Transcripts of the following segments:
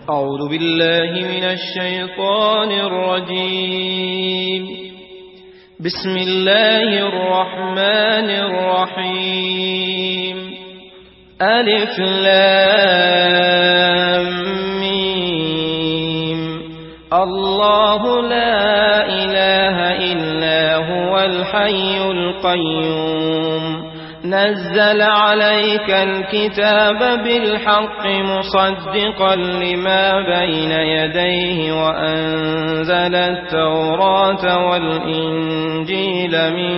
أعوذ بالله من الشيطان الرجيم. بسم الله الرحمن الرحيم. ألف لام ميم. الله لا إله إلا هو الحي القيوم. نزل عليك الكتاب بالحق مصدقا لما بين يديه وأنزل التوراة والإنجيل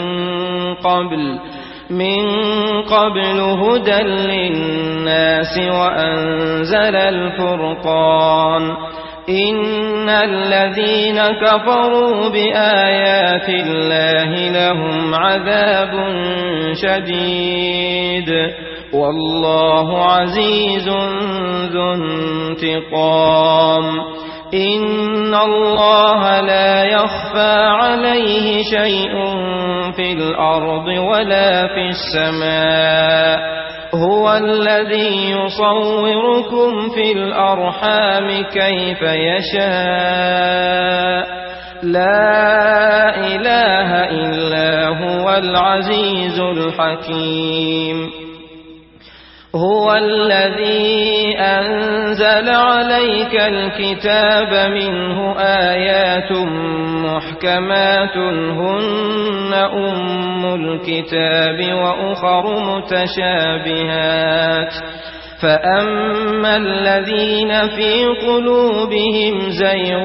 من قبل هدى للناس وأنزل الفرقان. إن الذين كفروا بآيات الله لهم عذاب شديد والله عزيز ذو انتقام. إن الله لا يخفى عليه شيء في الأرض ولا في السماء. هو الذي يصوركم في الأرحام كيف يشاء. لا إله إلا هو العزيز الحكيم. هو الذي أنزل عليك الكتاب منه آيات محكمات هن أم الكتاب وأخر متشابهات. فأما الذين في قلوبهم زيغ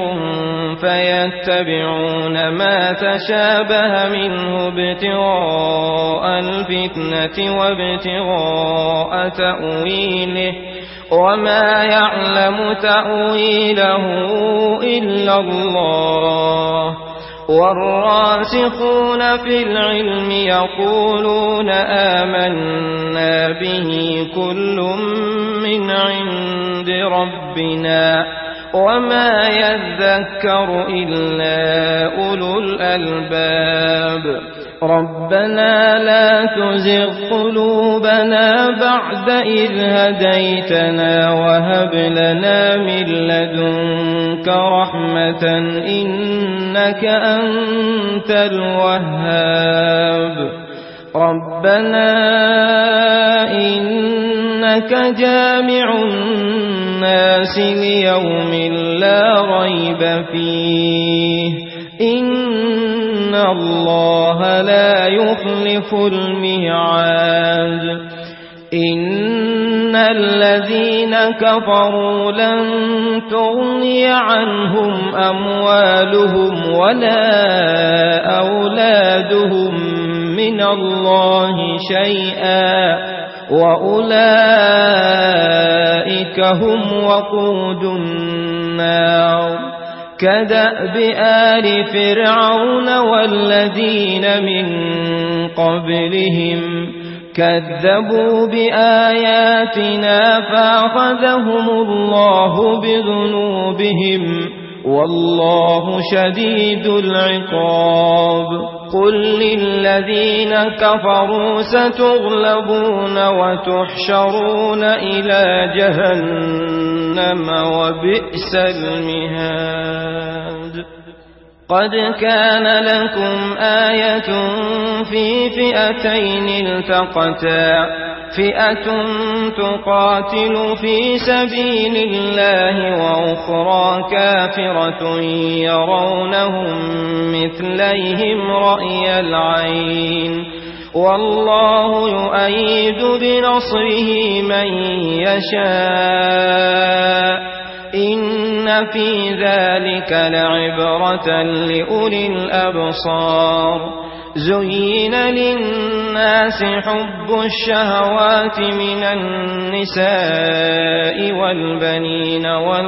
فيتبعون ما تشابه منه ابتغاء الفتنة وابتغاء تأويله وما يعلم تأويله إلا الله. والراسخون في العلم يقولون آمنا به كل من عند ربنا وما يذكر إلا أولو الألباب. ربنا لا تزغ قلوبنا بعد إذ هديتنا وهب لنا من لدنك رحمة إنك أنت الوهاب. ربنا إنك جامع الناس ليوم لا ريب فيه إن الله لا يخلف الميعاد. إن الذين كفروا لن تغني عنهم أموالهم ولا أولادهم من الله شيئا وأولئك هم وقود النار. كدأب آل فرعون والذين من قبلهم كذبوا بآياتنا فأخذهم الله بذنوبهم والله شديد العقاب. قل للذين كفروا ستغلبون وتحشرون إلى جهنم وبئس المهاد. قد كان لكم آية في فئتين التقتا فئة تقاتل في سبيل الله وأخرى كافرة يرونهم مثليهم رأي العين والله يؤيد بنصره من يشاء. إن في ذلك لعبرة لأولي الأبصار. زين للناس حب الشهوات من النساء والبنين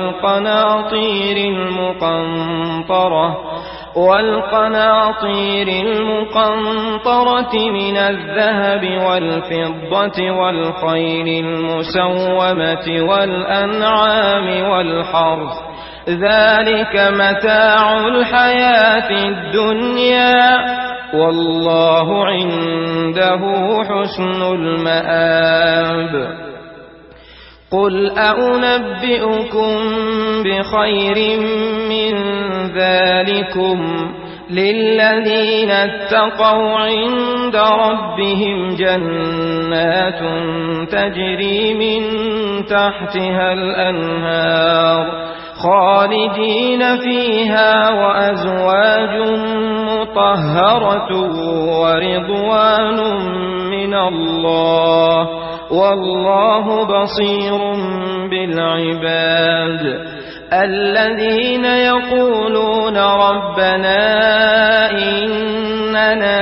والقناطير المقنطرة من الذهب والفضة والخيل المسومة والأنعام والحرث ذلك متاع الحياة الدنيا والله عنده حسن المآب. قل أنبئكم بخير من ذلكم للذين اتقوا عند ربهم جنات تجري من تحتها الأنهار خالدين فيها وأزواج مطهرة ورضوان من الله والله بصير بالعباد الذين يقولون ربنا إننا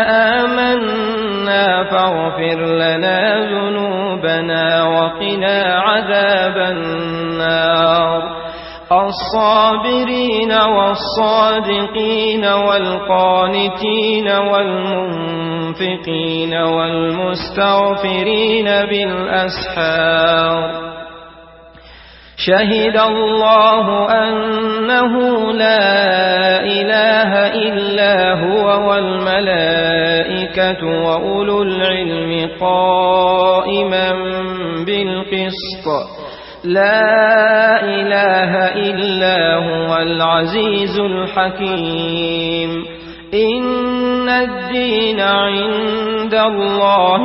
آمنا فاغفر لنا ذنوبنا وقنا عذاب النار الصابرين والصادقين والقانتين والمنفقين والمستغفرين بالأسحار شهد الله أنه لا إله إلا هو والملائكة وأولو العلم قائما بالقسط لا إله إلا هو العزيز الحكيم إن الدين عند الله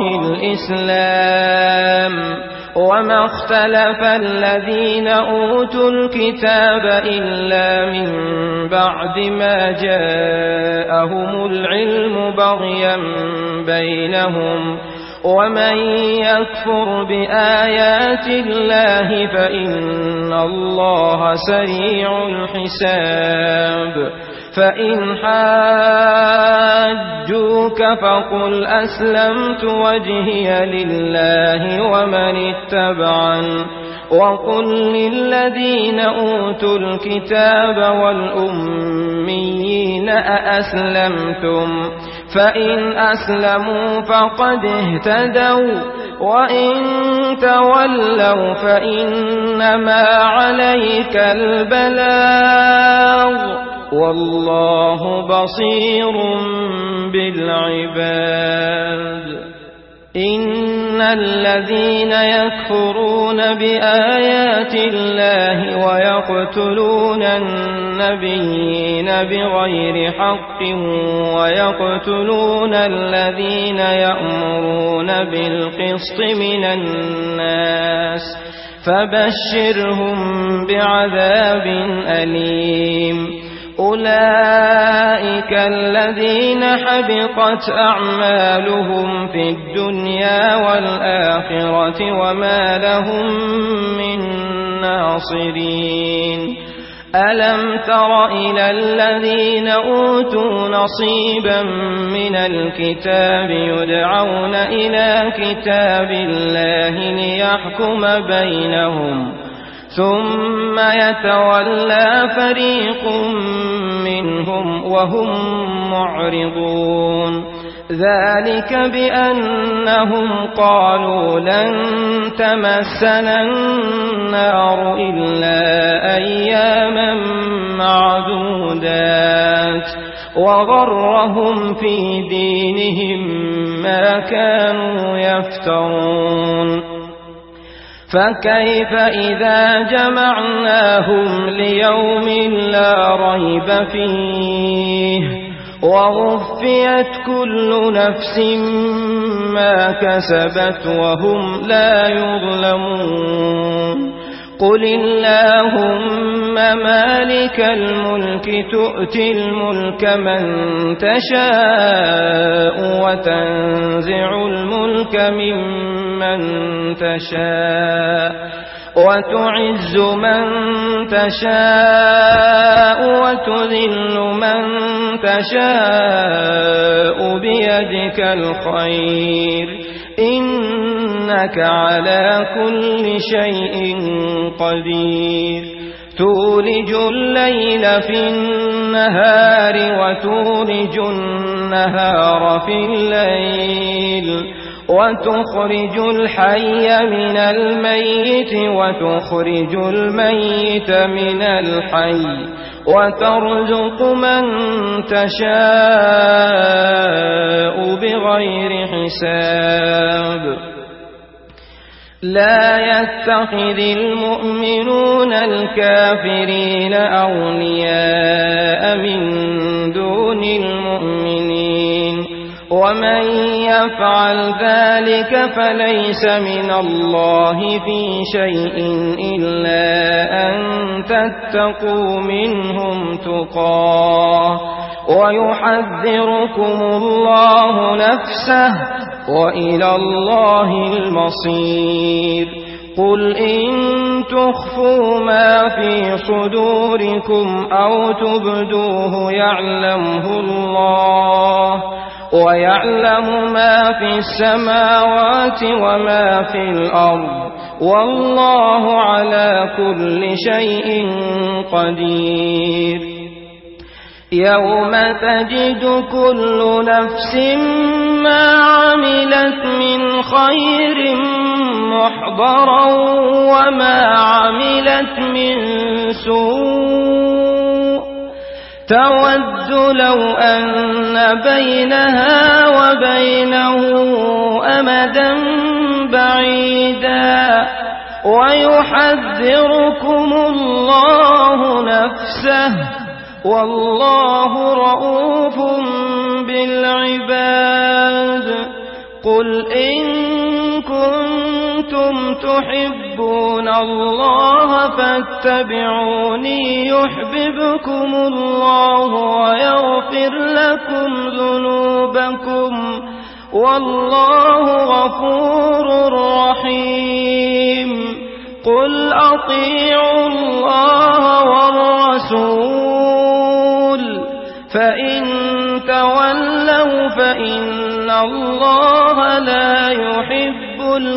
الإسلام وما اختلف الذين أوتوا الكتاب إلا من بعد ما جاءهم العلم بغيا بينهم ومن يكفر بآيات الله فإن الله سريع الحساب فإن حاجوك فقل أسلمت وجهي لله ومن اتبعن وقل للذين أوتوا الكتاب والأميين أأسلمتم فإن أسلموا فقد اهتدوا وإن تولوا فإنما عليك البلاغ والله بصير بالعباد إن الذين يكفرون بآيات الله ويقتلون النبيين بغير حق ويقتلون الذين يأمرون بالقسط من الناس فبشرهم بعذاب أليم أولئك الذين حبطت أعمالهم في الدنيا والآخرة وما لهم من ناصرين ألم تر إلى الذين أوتوا نصيبا من الكتاب يدعون إلى كتاب الله ليحكم بينهم ثم يتولى فريق منهم وهم معرضون ذلك بأنهم قالوا لن تمسنا النار إلا أياما معدودات وغرهم في دينهم ما كانوا يفترون فكيف إذا جمعناهم ليوم لا ريب فيه ووفيت كل نفس ما كسبت وهم لا يظلمون قل اللهم مالك الملك تؤتي الملك من تشاء وتنزع الملك ممن تشاء وتعز من تشاء وتذل من تشاء بيدك الخير إنك على كل شيء قدير تولج الليل في النهار وتولج النهار في الليل وتخرج الحي من الميت وتخرج الميت من الحي وترزق من تشاء بغير حساب لا يتخذ المؤمنون الكافرين أولياء من دون المؤمنين ومن يفعل ذلك فليس من الله في شيء إلا أن تتقوا منهم تقاه ويحذركم الله نفسه وإلى الله المصير قل إن تخفوا ما في صدوركم أو تبدوه يعلمه الله ويعلم ما في السماوات وما في الأرض والله على كل شيء قدير يوم تجد كل نفس ما عملت من خير محضرا وما عملت من سوء تود لو أن بينها وبينه أمدا بعيدا ويحذركم الله نفسه والله رؤوف بالعباد قل إن كنتم تحبون الله فاتبعوني يحببكم الله ويغفر لكم ذنوبكم والله غفور رحيم قل أطيعوا الله والرسول فإن تولوا فإن الله لا يحب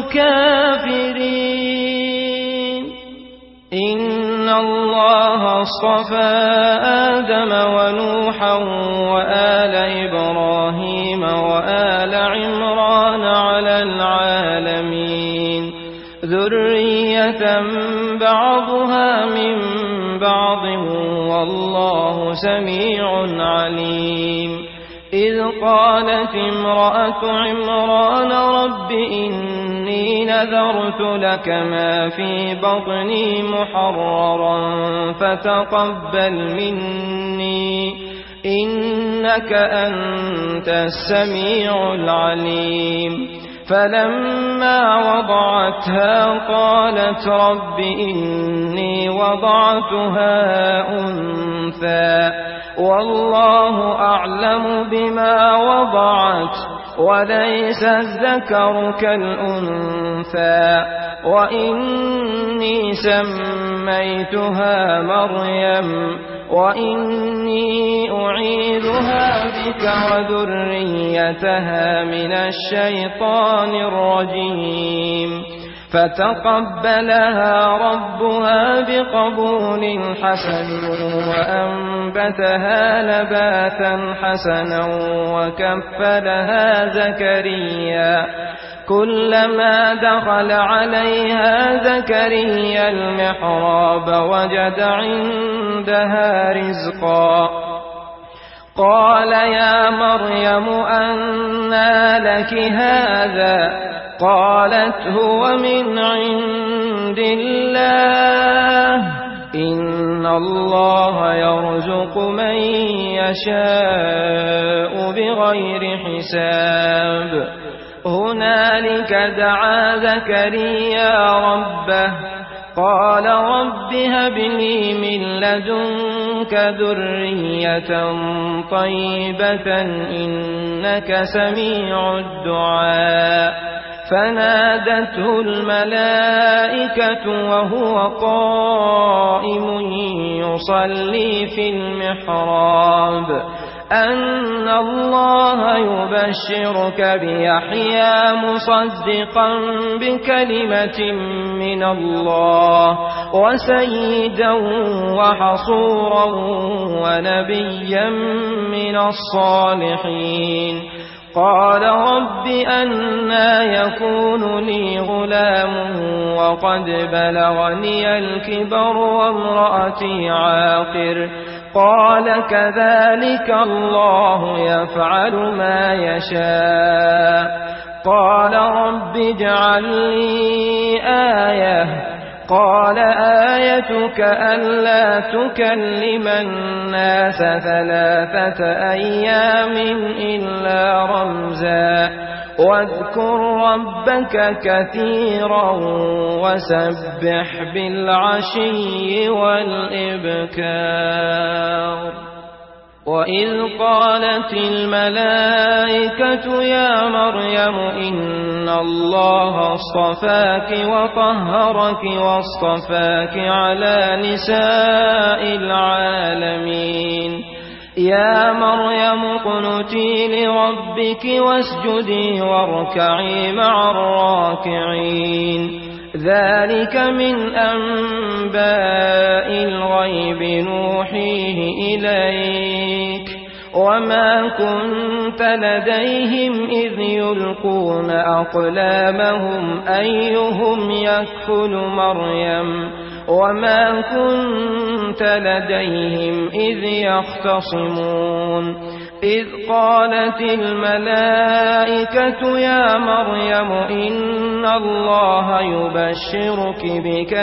الكافرين إن الله اصطفى آدم ونوحا وآل إبراهيم وآل عمران على العالمين ذرية بعضها من بعض والله سميع عليم إذ قالت امرأة عمران رب إني نذرت لك ما في بطني محررا فتقبل مني إنك أنت السميع العليم فلما وضعتها قالت رب إني وضعتها أنثى والله أعلم بما وضعت وليس الذكر كالأنثى وإني سميتها مريم وإني أعيذها بك وذريتها من الشيطان الرجيم فتقبلها ربها بقبول حسن وأنبتها نباتا حسنا وكفلها زكريا كلما دخل عليها زكريا المحراب وجد عندها رزقا قال يا مريم أنى لك هذا قالت هو من عند الله إن الله يرزق من يشاء بغير حساب هنالك دعا زكريا ربه قال رب هب لي من لدنك ذرية طيبة إنك سميع الدعاء فنادته الملائكة وهو قائم يصلي في المحراب أن الله يبشرك بيحيى مصدقا بكلمة من الله وسيدا وحصورا ونبيا من الصالحين قال رب أنى يكون لي غلام وقد بلغني الكبر وامرأتي عاقر قال كذلك الله يفعل ما يشاء قال رب اجعل لي آية قال آيتك ألا تكلم الناس 3 أيام إلا رمزا واذكر ربك كثيرا وسبح بالعشي والإبكار وإذ قالت الملائكة يا مريم إن الله اصطفاك وطهرك واصطفاك على نساء العالمين يا مريم اقنتي لربك واسجدي واركعي مع الراكعين ذلك من أنباء الغيب نوحيه إليك وما كنت لديهم إذ يلقون أقلامهم أيهم يكفل مريم وما كنت لديهم إذ يختصمون إذ قالت الملائكة يا مريم إن الله يبشرك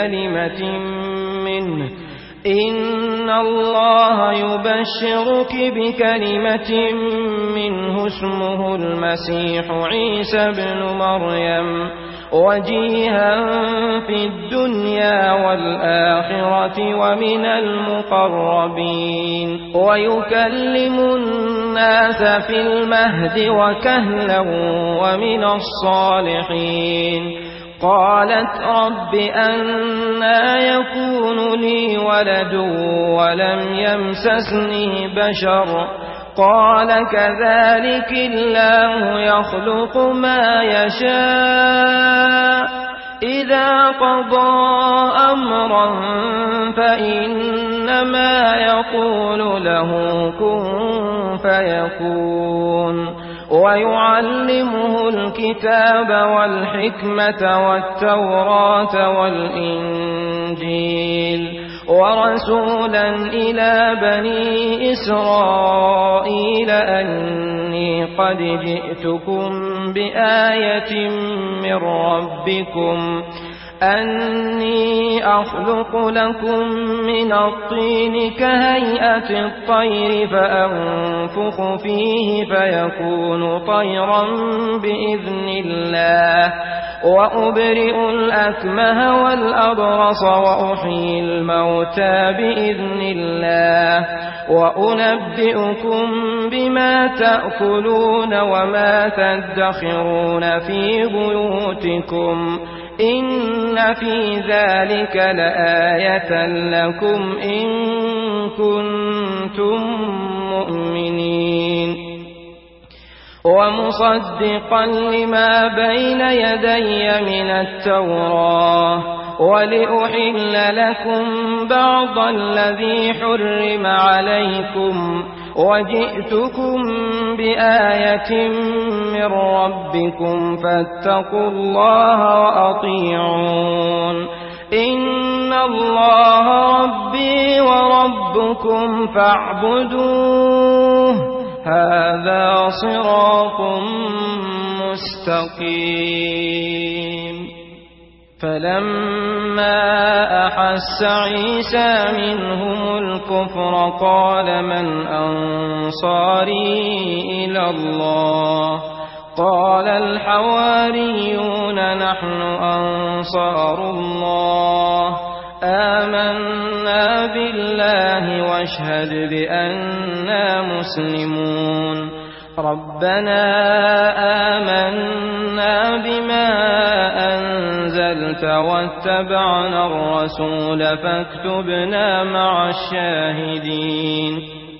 بكلمة منه اسمه المسيح عيسى بن مريم وجيها في الدنيا والآخرة ومن المقربين ويكلم الناس في المهد وكهلا ومن الصالحين قالت رب أنى يكون لي ولد ولم يمسسني بشر قال كذلك الله يخلق ما يشاء إذا قضى أمرا فإنما يقول له كن فيكون ويعلمه الكتاب والحكمة والتوراة والإنجيل ورسولا إلى بني إسرائيل أني قد جئتكم بآية من ربكم أني أخلق لكم من الطين كهيئة الطير فأنفخ فيه فيكون طيرا بإذن الله وأبرئ الأكمه والأبرص وأحيي الموتى بإذن الله وأنبئكم بما تأكلون وما تدخرون في بيوتكم إن في ذلك لآية لكم إن كنتم مؤمنين ومصدقا لما بين يدي من التوراة ولأحل لكم بعض الذي حرم عليكم وجئتكم بآية من ربكم فاتقوا الله وأطيعون إن الله ربي وربكم فاعبدوه هذا صراط مستقيم فلما أحس عيسى منهم الكفر قال من أنصاري إلى الله قال الحواريون نحن أنصار الله آمنا بالله واشهد بأننا مسلمون ربنا آمنا بما أنزلت واتبعنا الرسول فاكتبنا مع الشاهدين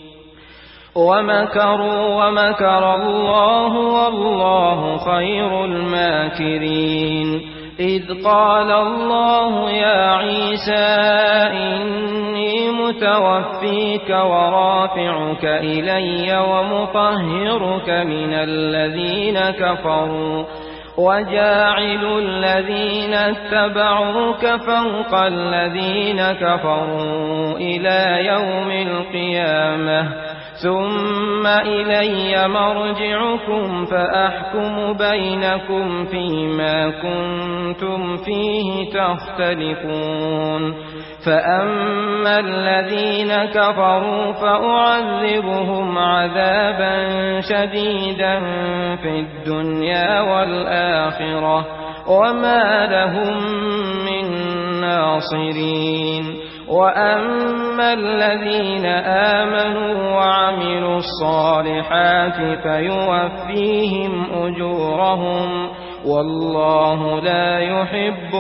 ومكروا ومكر الله والله خير الماكرين إذ قال الله يا عيسى إني متوفيك ورافعك إلي ومطهرك من الذين كفروا وجاعل الذين اتبعوك فوق الذين كفروا إلى يوم القيامة ثم إلي مرجعكم فأحكم بينكم فيما كنتم فيه تختلفون فأما الذين كفروا فأعذبهم عذابا شديدا في الدنيا والآخرة وما لهم من ناصرين وأما الذين آمنوا وعملوا الصالحات فيوفيهم أجورهم والله لا يحب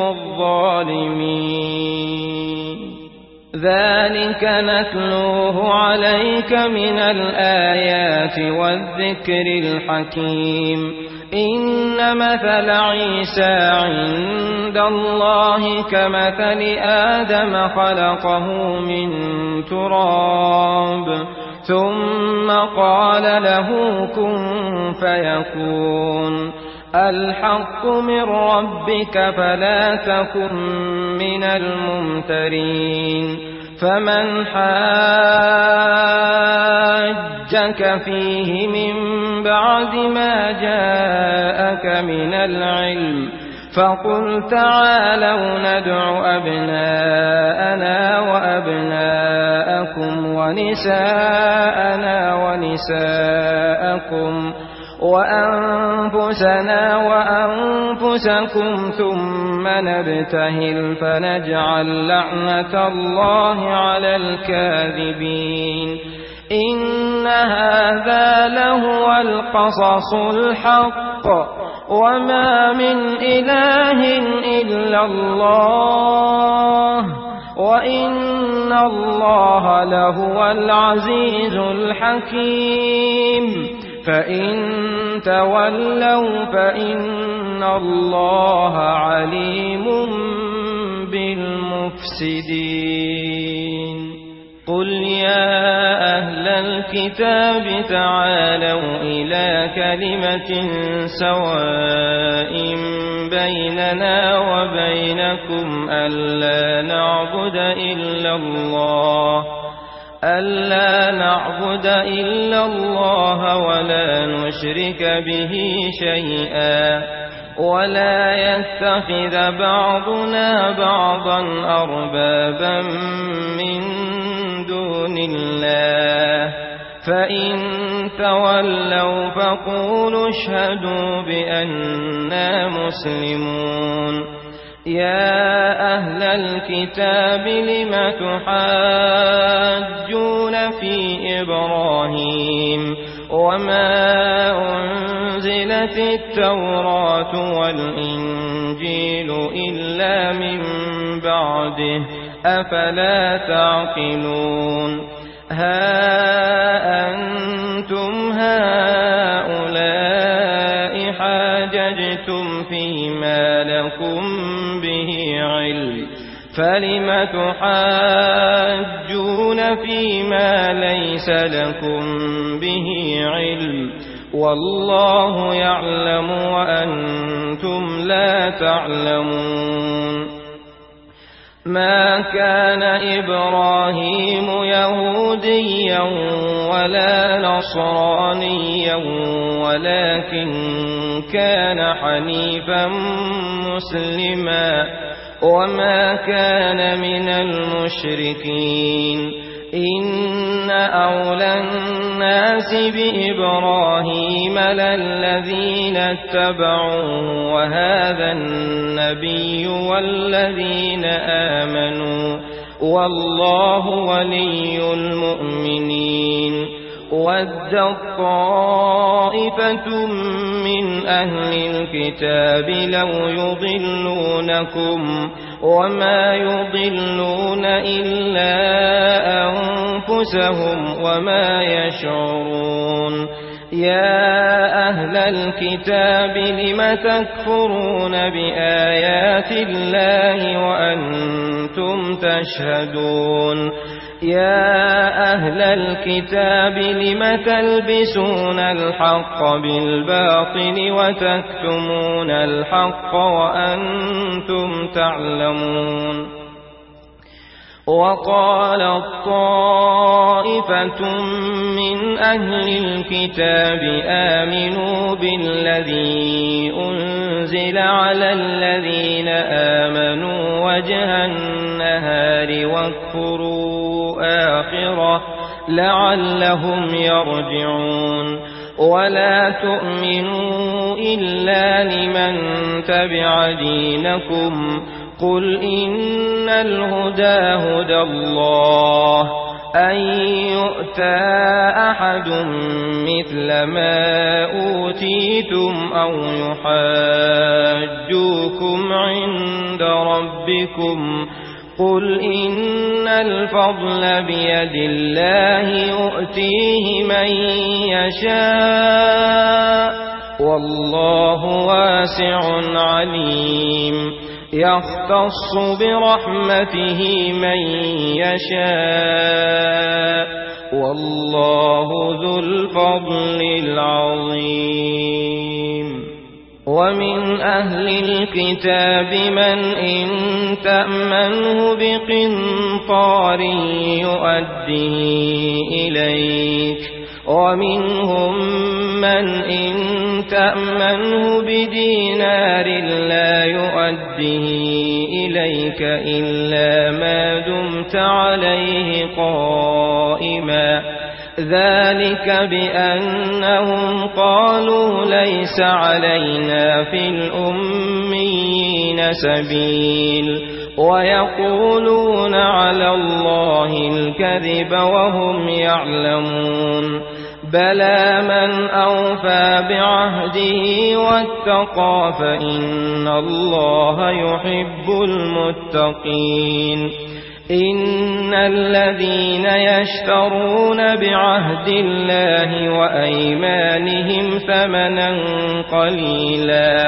الظالمين ذلك نتلوه عليك من الآيات والذكر الحكيم إن مثل عيسى عند الله كمثل آدم خلقه من تراب ثم قال له كن فيكون الحق من ربك فلا تكن من الممترين فمن حاجك فيه من بعد ما جاءك من العلم فقل تعالوا ندع أبناءنا وأبناءكم ونساءنا ونساءكم وأنفسنا وأنفسكم ثم نبتهل فنجعل لعنة الله على الكاذبين إن هذا لهو القصص الحق وما من إله إلا الله وإن الله لهو العزيز الحكيم فإن تولوا فإن الله عليم بالمفسدين قل يا أهل الكتاب تعالوا إلى كلمة سواء بيننا وبينكم ألا نعبد إلا الله ولا نشرك به شيئا ولا يتخذ بعضنا بعضا أربابا من دون الله فإن تولوا فقولوا اشهدوا بأننا مسلمون يا أهل الكتاب لم تحاجون في إبراهيم وما أنزلت التوراة والإنجيل إلا من بعده أفلا تعقلون ها أنتم هؤلاء حاججتم فيما لكم به علم فلم تحاجون فيما ليس لكم به علم والله يعلم وأنتم لا تعلمون ما كان إبراهيم يهوديا ولا نصرانيا ولكن كان حنيفا مسلما وما كان من المشركين إن أولى الناس بإبراهيم للذين اتبعوه وهذا النبي والذين آمنوا والله ولي المؤمنين ودت طائفة من أهل الكتاب لو يضلونكم وما يضلون إلا أنفسهم وما يشعرون يا أهل الكتاب لم تكفرون بآيات الله وأنتم تشهدون يا أهل الكتاب لم تلبسون الحق بالباطل وتكتمون الحق وأنتم تعلمون وقالت طائفة من أهل الكتاب آمنوا بالذي أنزل على الذين آمنوا وجه النهار واكفروا آخره لعلهم يرجعون ولا تؤمنوا إلا لمن تبع دينكم قل إن الهدى هدى الله أن يؤتى أحد مثل ما أوتيتم أو يحاجوكم عند ربكم قل إن الفضل بيد الله يؤتيه من يشاء والله واسع عليم يختص برحمته من يشاء والله ذو الفضل العظيم ومن أهل الكتاب من إن تأمنه بقنطار يؤديه إليك ومنهم من إن تأمنه بدينار لا يؤديه إليك إلا ما دمت عليه قائما ذلك بأنهم قالوا ليس علينا في الأميين سبيل ويقولون على الله الكذب وهم يعلمون بلى من أوفى بعهده واتقى فإن الله يحب المتقين إن الذين يشترون بعهد الله وأيمانهم ثمنا قليلا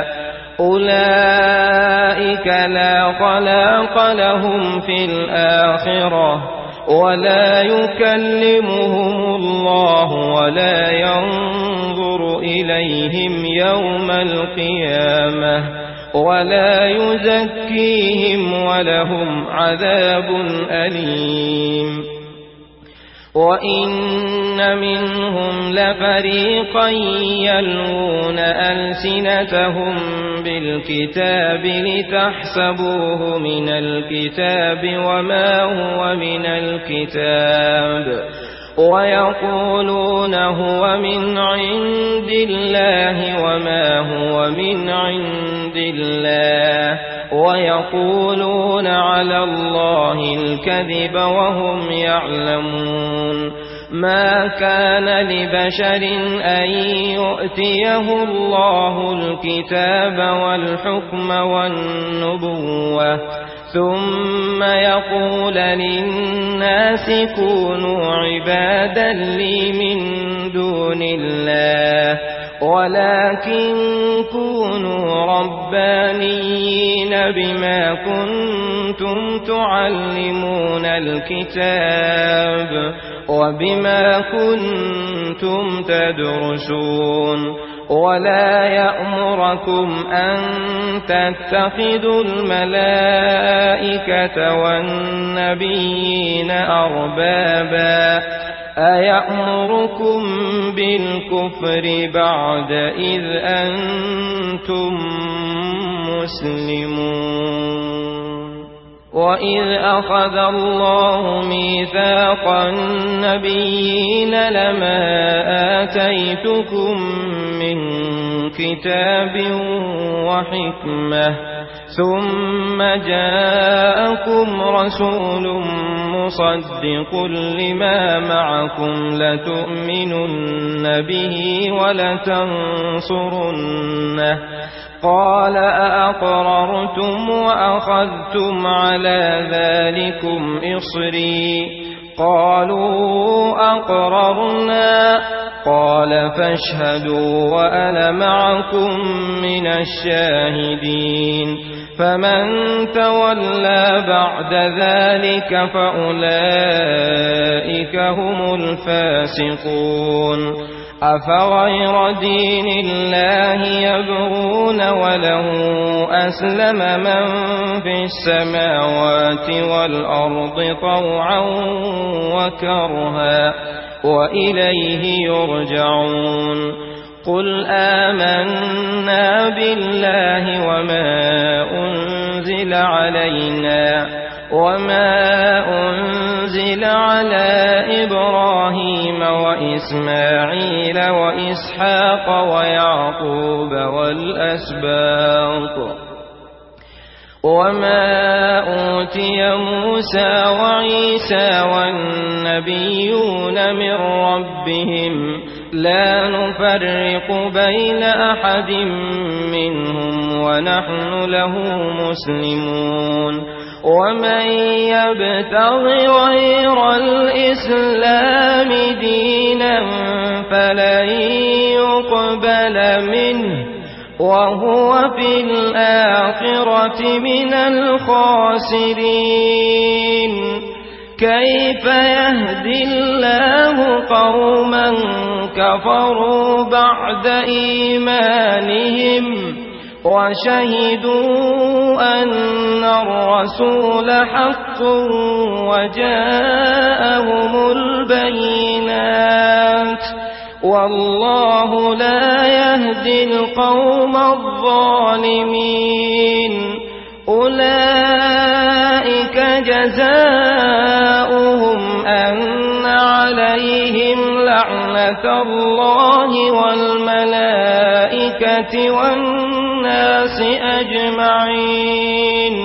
أولئك لا خلاق لهم في الآخرة ولا يكلمهم الله ولا ينظر إليهم يوم القيامة ولا يزكيهم ولهم عذاب أليم وإن منهم لفريقا يلوون ألسنتهم بالكتاب لتحسبوه من الكتاب وما هو من الكتاب ويقولون هو من عند الله وما هو من عند الله ويقولون على الله الكذب وهم يعلمون ما كان لبشر أن يؤتيه الله الكتاب والحكم والنبوة ثم يقول للناس كونوا عبادا لي من دون الله ولكن كونوا ربانيين بما كنتم تعلمون الكتاب وبما كنتم تدرسون ولا يأمركم أن تتخذوا الملائكة والنبيين أربابا أيأمركم بالكفر بعد إذ أنتم مسلمون وإذ أخذ الله ميثاق النبيين لما آتيتكم من كتاب وحكمة ثم جاءكم رسول مصدق لما معكم لتؤمنن به ولتنصرنه قال أأقررتم وأخذتم على ذلكم إصري قالوا أقررنا قال فاشهدوا وأنا معكم من الشاهدين فمن تولى بعد ذلك فأولئك هم الفاسقون أفغير دين الله يبغون وله أسلم من في السماوات والأرض طوعا وكرها وإليه يرجعون قل آمنا بالله وما أنزل علينا على إبراهيم وإسماعيل وإسحاق ويعقوب والأسباط وما أوتي موسى وعيسى والنبيون من ربهم لا نفرق بين أحد منهم ونحن له مسلمون ومن يبتغ غير الإسلام دينا فلن يقبل منه وهو في الآخرة من الخاسرين كيف يهدي الله قوما كفروا بعد إيمانهم وشهدوا أن الرسول حق وجاءهم البينات والله لا يهدي القوم الظالمين أولئك جزاؤهم أن عليهم لعنة الله والملائكة والناس أجمعين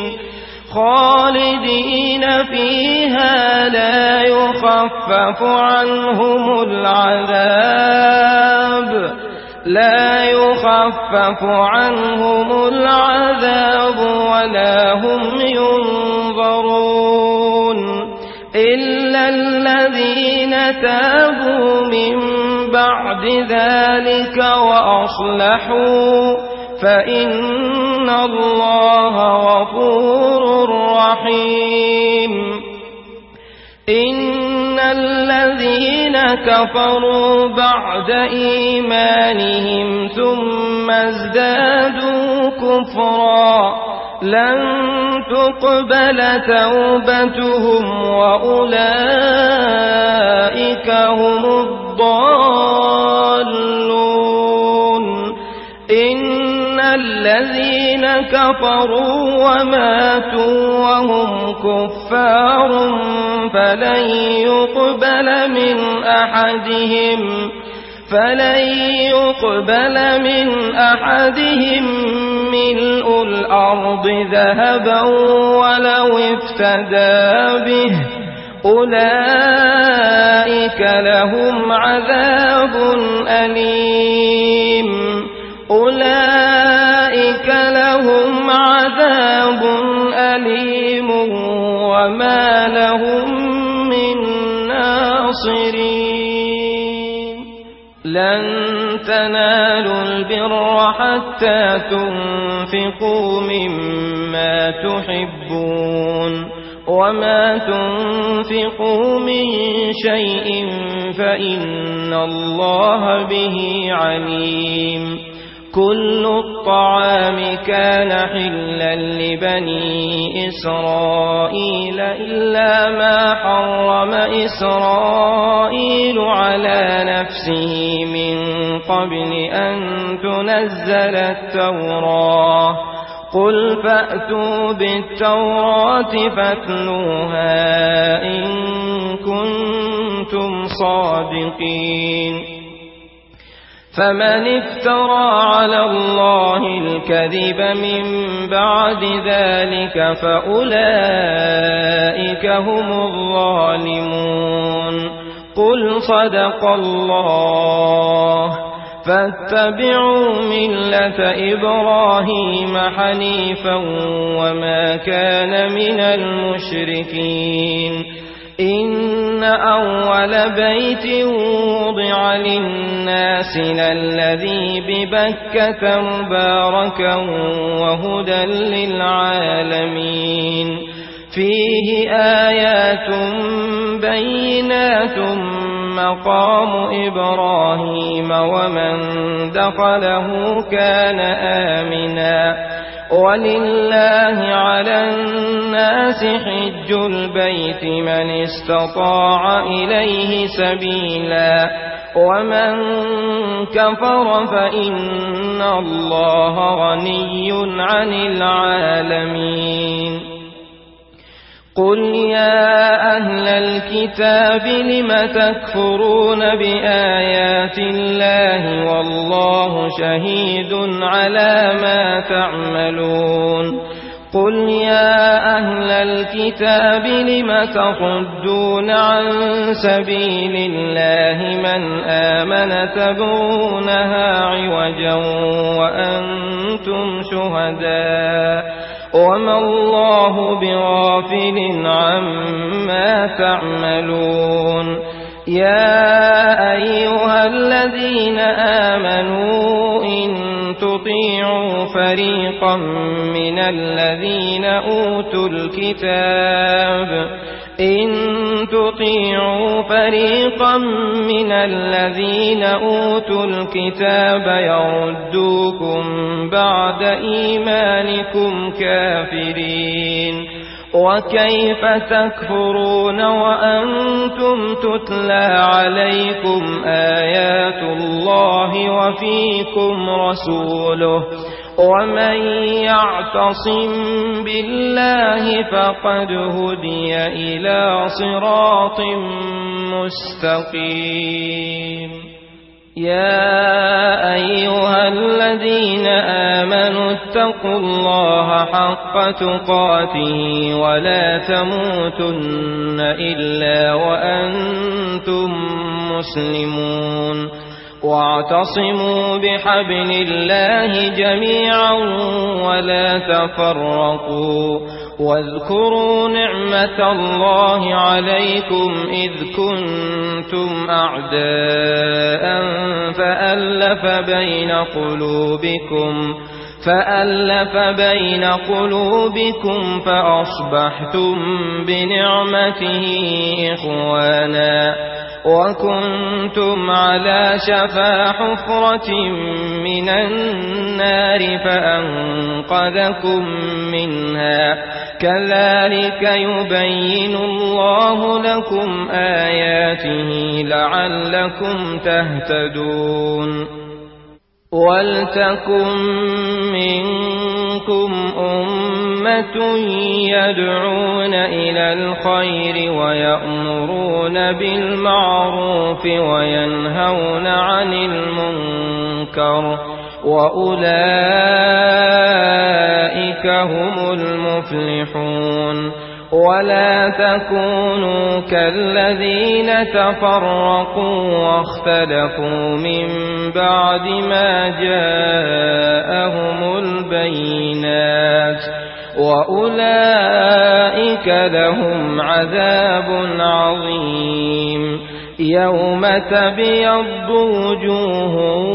خالدين فيها لا يخفف عنهم العذاب ولا هم ينظرون إلا الذين تابوا من بعد ذلك وأصلحوا فإن الله غفور رحيم إن الذين كفروا بعد إيمانهم ثم ازدادوا كفرا لن تقبل توبتهم وأولئك هم الضالون إن الذين كفروا وماتوا وهم كفار فلن يقبل من أحدهم ملء الأرض ذهبا ولو افتدى به أولئك لهم عذاب أليم وما لهم من ناصرين لن تنالوا البر حتى تنفقوا مما تحبون وما تنفقوا من شيء فإن الله به عليم كل الطعام كان حلا لبني إسرائيل إلا ما حرم إسرائيل على نفسه من قبل أن تنزل التوراة قل فأتوا بالتوراة فاتلوها إن كنتم صادقين فمن افترى على الله الكذب من بعد ذلك فأولئك هم الظالمون قل صدق الله فاتبعوا ملة إبراهيم حنيفا وما كان من المشركين إن أول بيت وضع للناس للذي ببكة مباركا وهدى للعالمين فيه آيات بينات مقام إبراهيم ومن دخله كان آمنا ولله على الناس حج البيت من استطاع إليه سبيلا ومن كفر فإن الله غني عن العالمين قل يا أهل الكتاب لم تكفرون بآيات الله والله شهيد على ما تعملون قل يا أهل الكتاب لم تصدون عن سبيل الله من آمن تبغونها عوجا وأنتم شهداء وما الله بغافل عما تعملون يا أيها الذين آمنوا إن تطيعوا فريقا من الذين أوتوا الكتاب يردوكم بعد إيمانكم كافرين وكيف تكفرون وأنتم تتلى عليكم آيات الله وفيكم رسوله ومن يعتصم بالله فقد هدي إلى صراط مستقيم يا أيها الذين آمنوا اتقوا الله حق تقاته ولا تموتن إلا وأنتم مسلمون واعتصموا بحبل الله جميعا ولا تفرقوا واذكروا نعمة الله عليكم إذ كنتم أعداء فألف بين قلوبكم فأصبحتم بنعمته إخوانا وكنتم على شفا حفرة من النار فأنقذكم منها كذلك يبين الله لكم آياته لعلكم تهتدون ولتكن منكم أمة يدعون إلى الخير ويأمرون بالمعروف وينهون عن المنكر وأولئك هم المفلحون ولا تكونوا كالذين تفرقوا واختلفوا من بعد ما جاءهم البينات وأولئك لهم عذاب عظيم يوم تبيض وجوه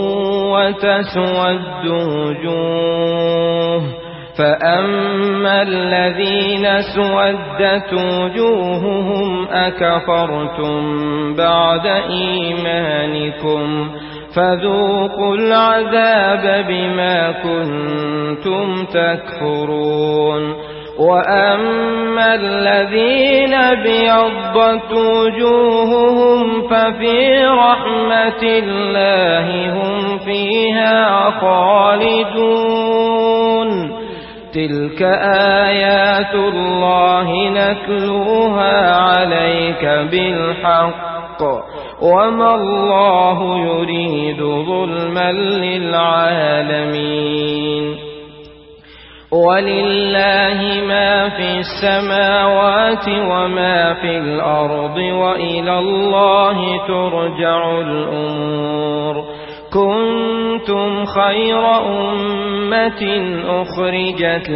وتسود وجوه فأما الذين سودت وجوههم أكفرتم بعد إيمانكم فذوقوا العذاب بما كنتم تكفرون وأما الذين ابيضت وجوههم ففي رحمة الله هم فيها خالدون تلك آيات الله نتلوها عليك بالحق وما الله يريد ظلما للعالمين ولله ما في السماوات وما في الأرض وإلى الله ترجع الأمور كنتم خير أمة أخرجت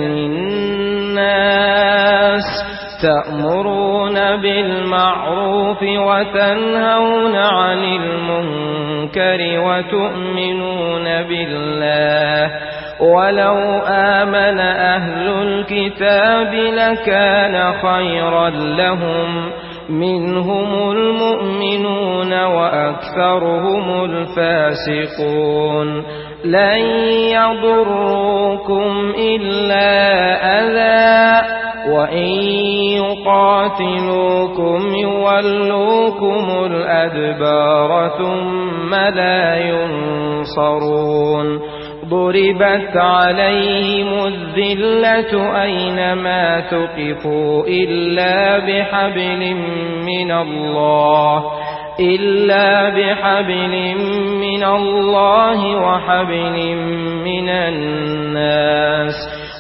للناس تأمرون بالمعروف وتنهون عن المنكر وتؤمنون بالله ولو آمن أهل الكتاب لكان خيرا لهم منهم المؤمنون وأكثرهم الفاسقون لن يضروكم إلا أذى وإن يقاتلوكم يولوكم الأدبار ثم لا ينصرون ضربت عليهم الذلة أينما ثقفوا إلا بحبل من الله وحبل من الناس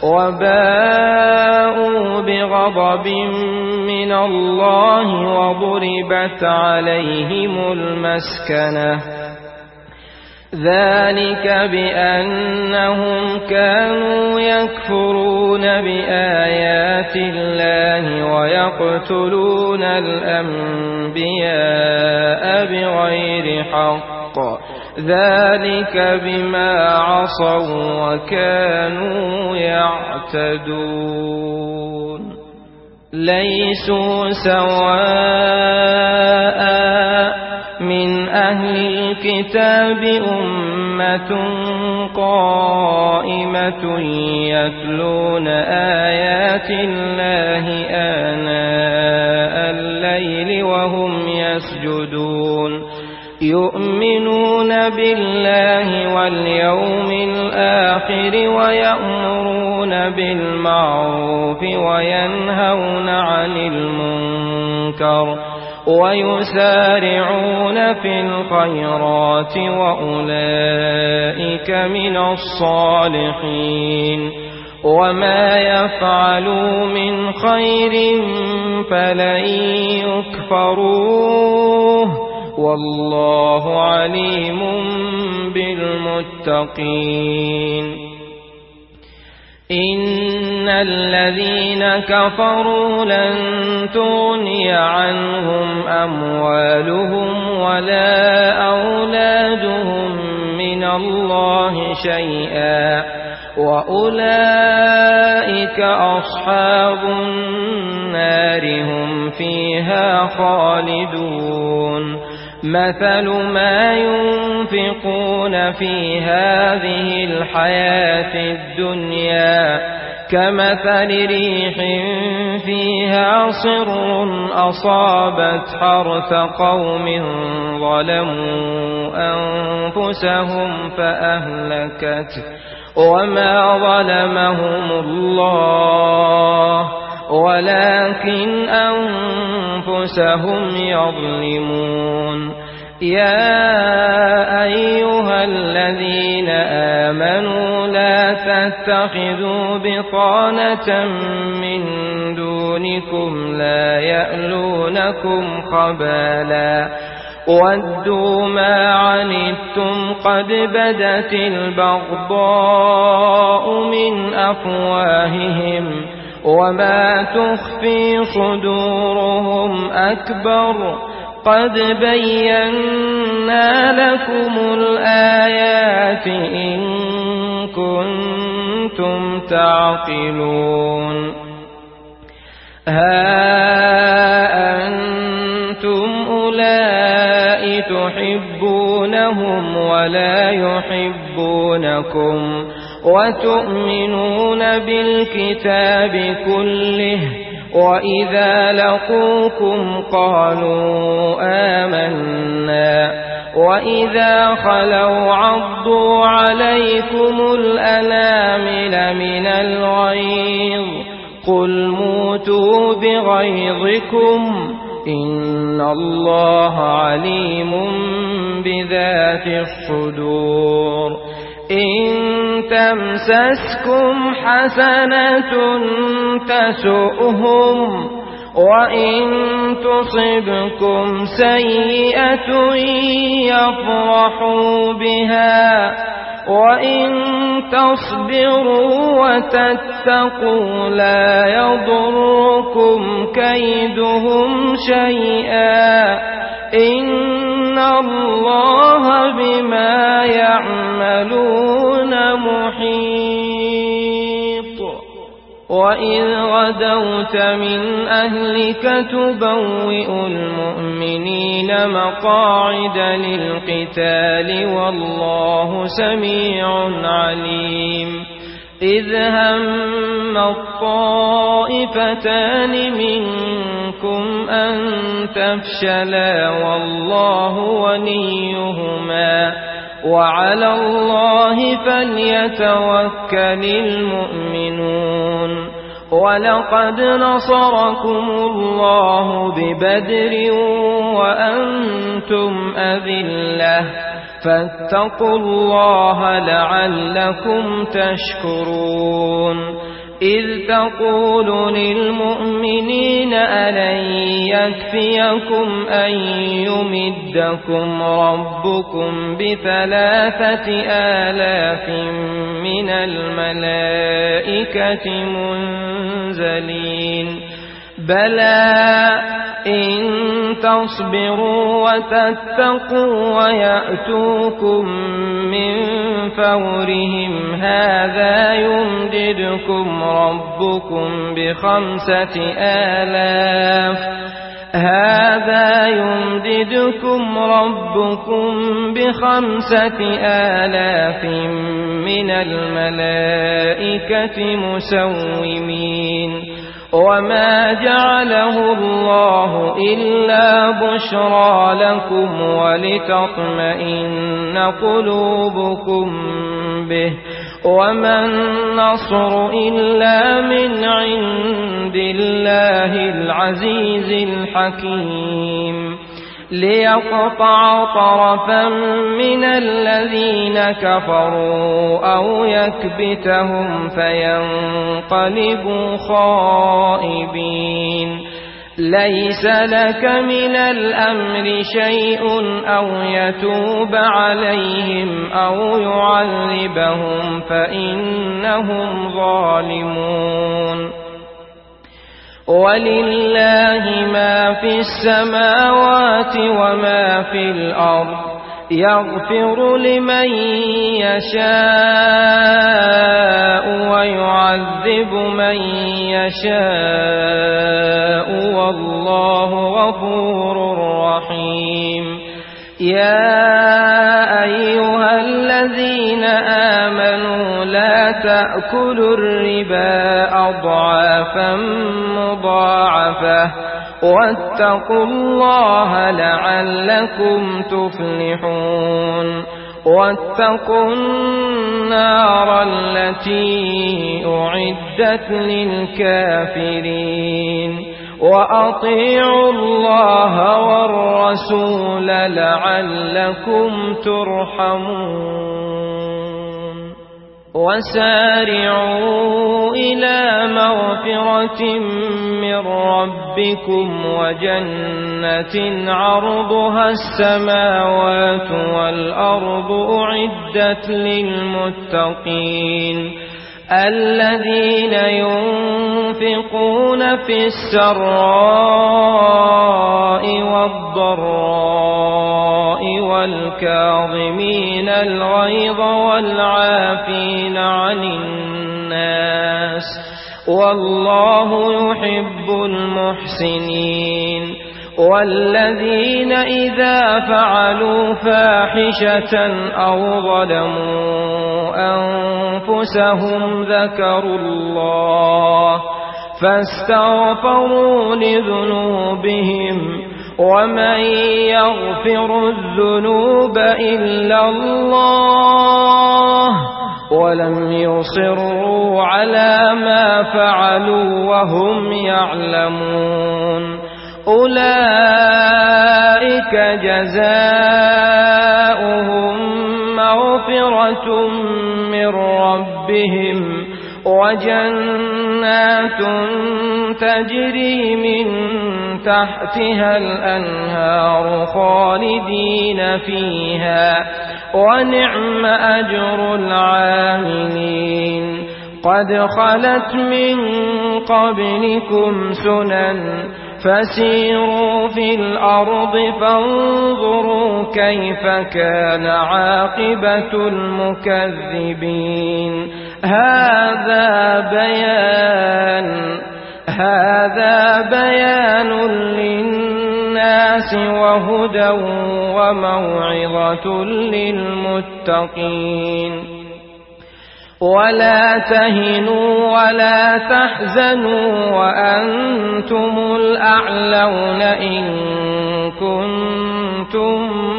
وباءوا بغضب من الله وضربت عليهم المسكنة ذلك بأنهم كانوا يكفرون بآيات الله ويقتلون الأنبياء بغير حق ذلك بما عصوا وكانوا يعتدون ليسوا سواء من أهل الكتاب أمة قائمة يتلون آيات الله آناء الليل وهم يسجدون يؤمنون بالله واليوم الآخر ويأمرون بالمعروف وينهون عن المنكر ويسارعون في الخيرات وأولئك من الصالحين وما يفعلوا من خير فلن يكفروه والله عليم بالمتقين إن الذين كفروا لن تغني عنهم أموالهم ولا أولادهم من الله شيئا وأولئك أصحاب النار هم فيها خالدون مثل ما ينفقون في هذه الحياة الدنيا كمثل ريح فيها صر أصابت حرث قوم ظلموا أنفسهم فأهلكته وما ظلمهم الله ولكن أنفسهم يظلمون يا أيها الذين آمنوا لا تتخذوا بطانة من دونكم لا يألونكم خبالا ودوا ما عنتم قد بدت البغضاء من أفواههم وما تخفي صدورهم أكبر قد بينا لكم الآيات إن كنتم تعقلون ها أنتم أولئك تحبونهم ولا يحبونكم وتؤمنون بالكتاب كله وإذا لقوكم قالوا آمنا وإذا خلوا عضوا عليكم الأنامل من الغيظ قل موتوا بغيظكم إن الله عليم بذات الصدور إن تمسسكم حسنة تسؤهم وإن تصبكم سيئة يفرحوا بها وإن تصبروا وتتقوا لا يضركم كيدهم شيئا إن الله بما يعملون محيط وإذ غدوت من أهلك تبوئ المؤمنين مقاعد للقتال والله سميع عليم إذ هم الطائفتان منكم أن تفشلا والله وليهما وعلى الله فليتوكل المؤمنون ولقد نصركم الله ببدر وأنتم أذلة فاتقوا الله لعلكم تشكرون إذ تقول للمؤمنين ألن يكفيكم أن يمدكم ربكم ب3,000 من الملائكة منزلين بلى إن تصبروا وتتقوا ويأتوكم من فورهم هذا يمددكم ربكم ب5,000 من الملائكة مسومين وما جعله الله إلا بشرى لكم ولتطمئن قلوبكم به وما النصر إلا من عند الله العزيز الحكيم ليقطع طرفا من الذين كفروا أو يكبتهم فينقلبوا خائبين ليس لك من الأمر شيء أو يتوب عليهم أو يعذبهم فإنهم ظالمون ولله ما في السماوات وما في الأرض يغفر لمن يشاء ويعذب من يشاء والله غفور رحيم يا أيها الذين آمنوا لا تأكلوا الربا أضعافا مضاعفة واتقوا الله لعلكم تفلحون واتقوا النار التي أعدت للكافرين وأطيعوا الله والرسول لعلكم ترحمون وسارعوا إلى مغفرة من ربكم وجنة عرضها السماوات والأرض أعدت للمتقين الذين ينفقون في السراء والضراء والكاظمين الغيظ والعافين عن الناس والله يحب المحسنين والذين إذا فعلوا فاحشة أو ظلموا أنفسهم ذكروا الله فاستغفروا لذنوبهم ومن يغفر الذنوب إلا الله ولم يصروا على ما فعلوا وهم يعلمون أولئك جزاؤهم مغفرة من ربهم وجنات تجري من تحتها الأنهار خالدين فيها ونعم أجر العاملين قد خلت من قبلكم سنن فسيروا في الأرض فانظروا كيف كان عاقبة المكذبين. هذا بيان للناس وهدى وموعظة للمتقين. ولا تهنوا ولا تحزنوا وأنتم الأعلون إن كنتم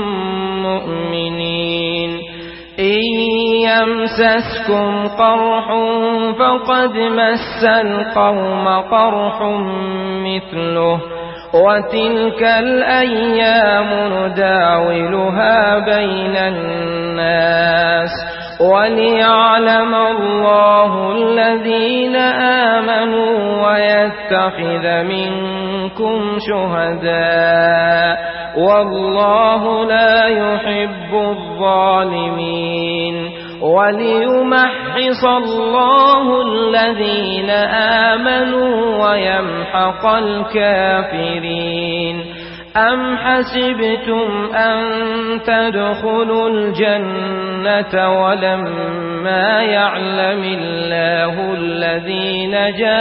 مؤمنين. إن يمسسكم قرح فقد مس القوم قرح مثله وتلك الأيام نداولها بين الناس وليعلم الله الذين آمنوا ويتخذ منكم شهداء والله لا يحب الظالمين وليمحص الله الذين آمنوا ويمحق الكافرين. أم حسبتم أن تدخلوا الجنة ولما يعلم الله الذين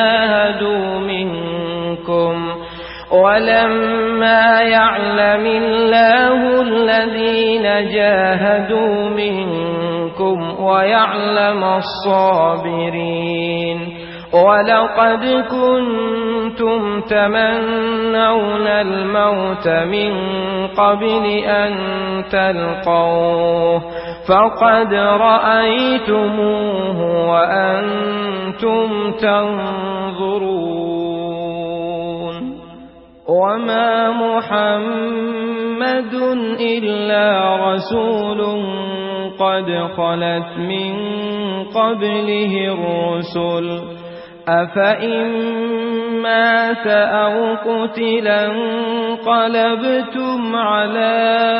جاهدوا منكم ويعلم الصابرين. ولقد كنتم تمنون الموت من قبل أن تلقوه فقد رأيتموه وأنتم تنظرون. وما محمد إلا رسول قد خلت من قبله الرسل أفإن مات أو قتلا انقلبتم على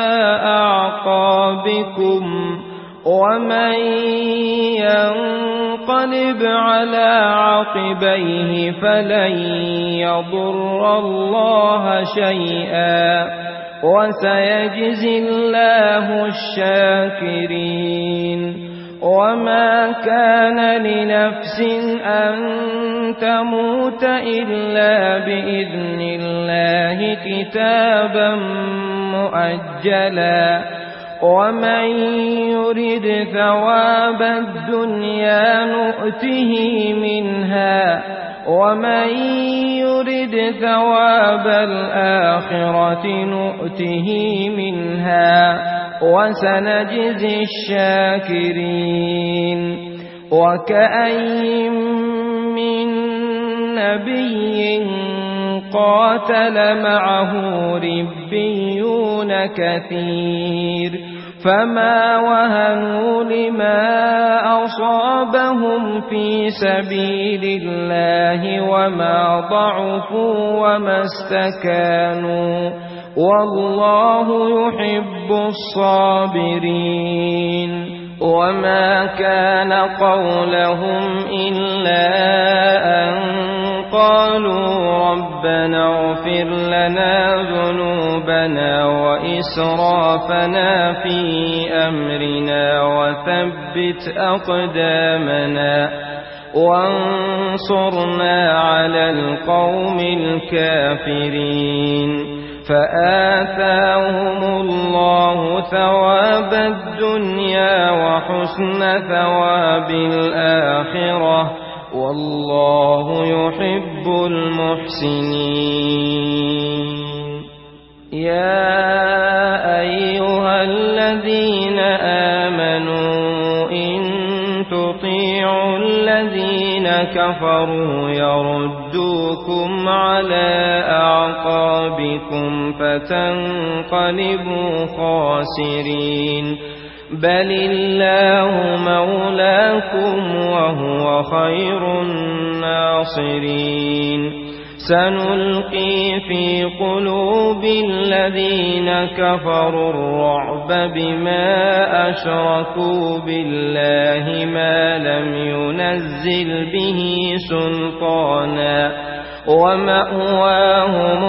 أعقابكم ومن ينقلب على عقبيه فلن يضر الله شيئا وسيجزي الله الشاكرين. وما كان لنفس أن تموت إلا بإذن الله كتابا مؤجلا ومن يرد ثواب الدنيا نؤته منها ومن يرد ثواب الآخرة نؤته منها وسنجزي الشاكرين. وكأي من نبي قاتل معه ربيون كثير فما وهنوا لما أصابهم في سبيل الله وما ضعفوا وما استكانوا والله يحب الصابرين. وما كان قولهم إلا أن قالوا ربنا اغفر لنا ذنوبنا وإسرافنا في أمرنا وثبت أقدامنا وانصرنا على القوم الكافرين. فآتاهم الله ثواب الدنيا وحسن ثواب الآخرة والله يحب المحسنين. يا أيها الذين آمنوا إن تطيعوا الذين كفروا يردوكم على أعقابكم فتنقلبوا خاسرين. بل الله مولاكم وهو خير الناصرين. سنلقي في قلوب الذين كفروا الرعب بما أشركوا بالله ما لم ينزل به سلطانا ومأواهم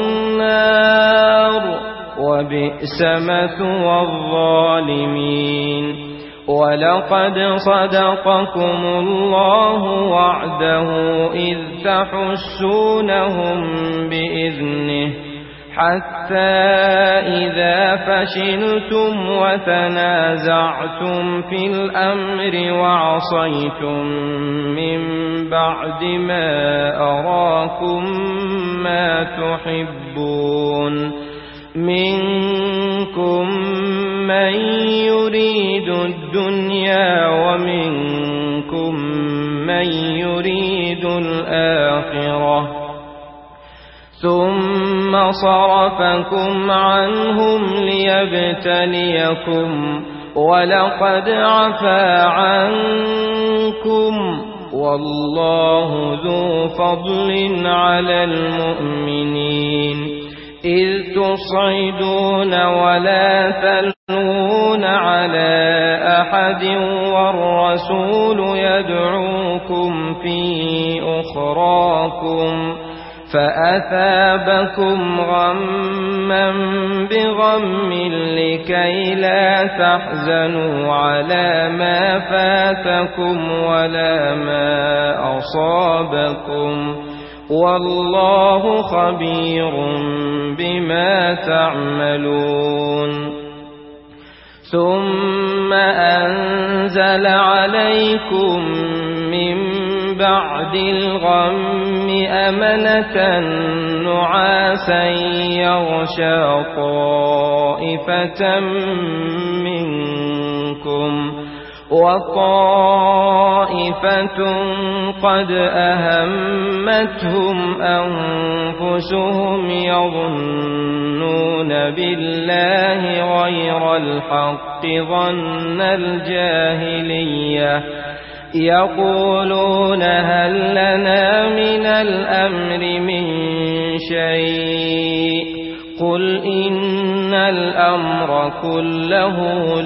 النار وبئس مثوى الظالمين ولقد صدقكم الله وعده إذ تحسونهم بإذنه حتى إذا فشلتم وتنازعتم في الأمر وعصيتم من بعد ما أراكم ما تحبون منكم من يريد الدنيا ومنكم من يريد الآخرة ثم صرفكم عنهم ليبتليكم ولقد عفا عنكم والله ذو فضل على المؤمنين إذ تصعدون ولا تلوون على أحد والرسول يدعوكم في أخراكم فأثابكم غما بغم لكي لا تحزنوا على ما فاتكم ولا ما أصابكم والله خبير بما تعملون ثم أنزل عليكم من بعد الغم أمنة نعاسا يغشى طائفة منكم وطائفة قد أهمتهم أنفسهم يظنون بالله غير الحق ظن الجاهلية يقولون هل لنا من الأمر من شيء قل إن الأمر كله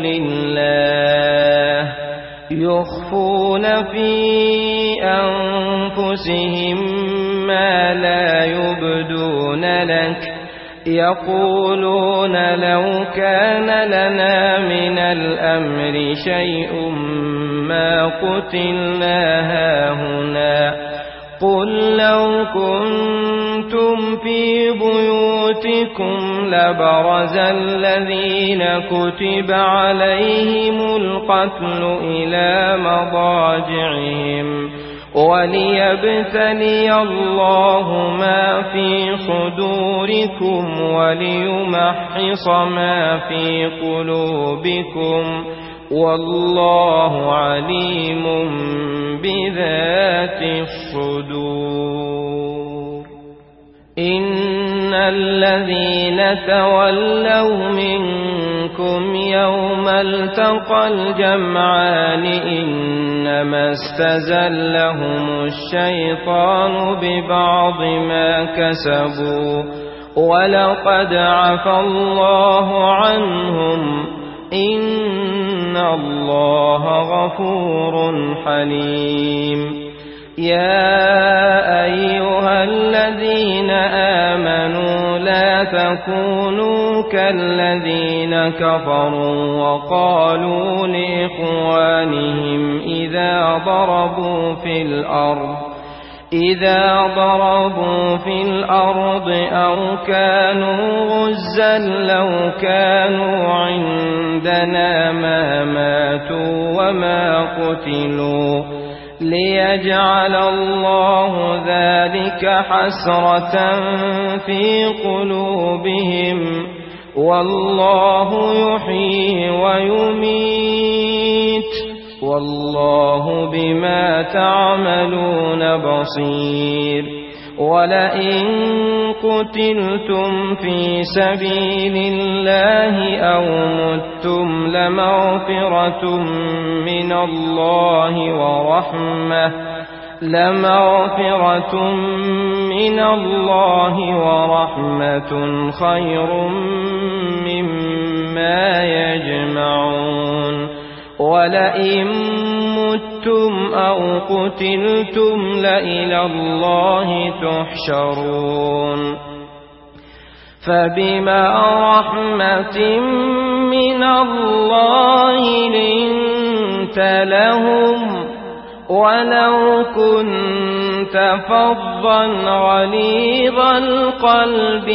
لله يخفون في أنفسهم ما لا يبدون لك يقولون لو كان لنا من الأمر شيء ما قتلنا هاهنا قل لو كنتم في بيوتكم لبرز الذين كتب عليهم القتل إلى مضاجعهم وليبتلي الله ما في صدوركم وليمحص ما في قلوبكم والله عليم بذات الصدور إن الذين تولوا منكم يوم التقى الجمعان إنما استزلهم الشيطان ببعض ما كسبوا ولقد عفا الله عنهم إن الله غفور حليم يا أيها الذين آمنوا لا تكونوا كالذين كفروا وقالوا لإخوانهم إذا ضربوا في الأرض أو كانوا غزا لو كانوا عندنا ما ماتوا وما قتلوا ليجعل الله ذلك حسرة في قلوبهم والله يحيي ويميت والله بما تعملون بصير ولئن قتلتم في سبيل الله أو متم لمغفرة من الله ورحمة خير مما يجمعون ولئن متم أو قتلتم لإلى الله تحشرون فبما رحمة من الله لنت لهم ولو كنت فظا غليظ القلب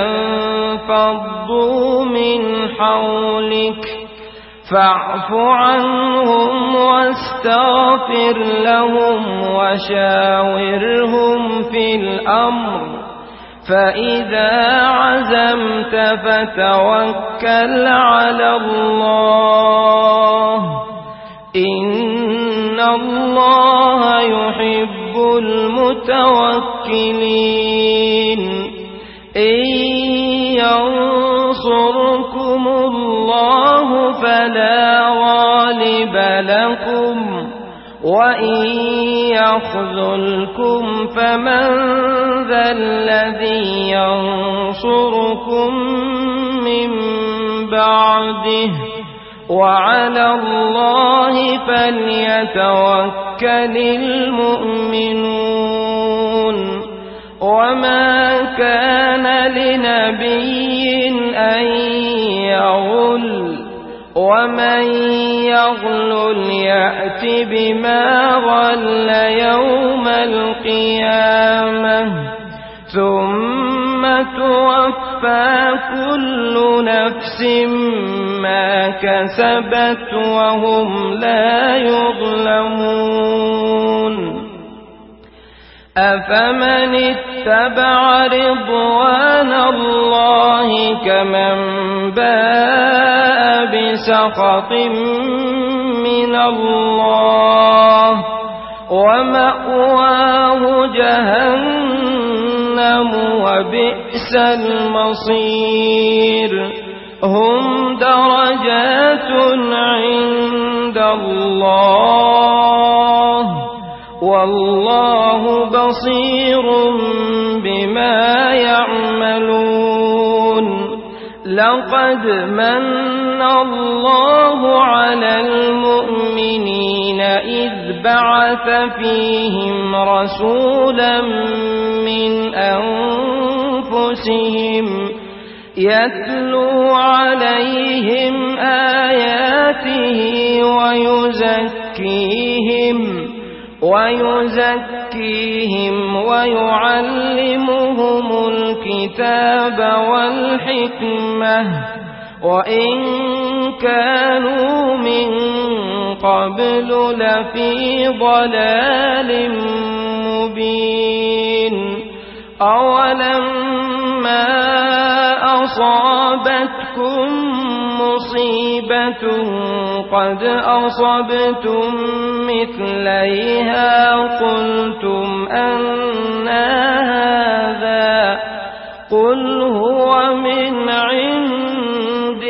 لانفضوا من حولك فاعف عنهم واستغفر لهم وشاورهم في الأمر فإذا عزمت فتوكل على الله إن الله يحب المتوكلين إن ينصركم الله فلا غالب لكم وإن يخذلكم فمن ذا الذي ينصركم من بعده وعلى الله فليتوكل المؤمنون وما كان لنبي أن يغل ومن يغلل يأت بما غل يوم القيامة ثم توفى كل نفس ما كسبت وهم لا يظلمون أفمن اتبع رضوان الله كمن باء بسخط من الله ومأواه جهنم وبئس المصير هم درجات عند الله والله بصير بما يعملون لقد من الله على المؤمنين إذ بعث فيهم رسولا من أنفسهم يتلو عليهم آياته ويزكيهم ويعلمهم الكتاب والحكمة وإن كانوا من قبل لفي ضلال مبين أولما أصابتكم مصيبة قد أصبتم مثليها قلتم أنى هذا قل هو من عند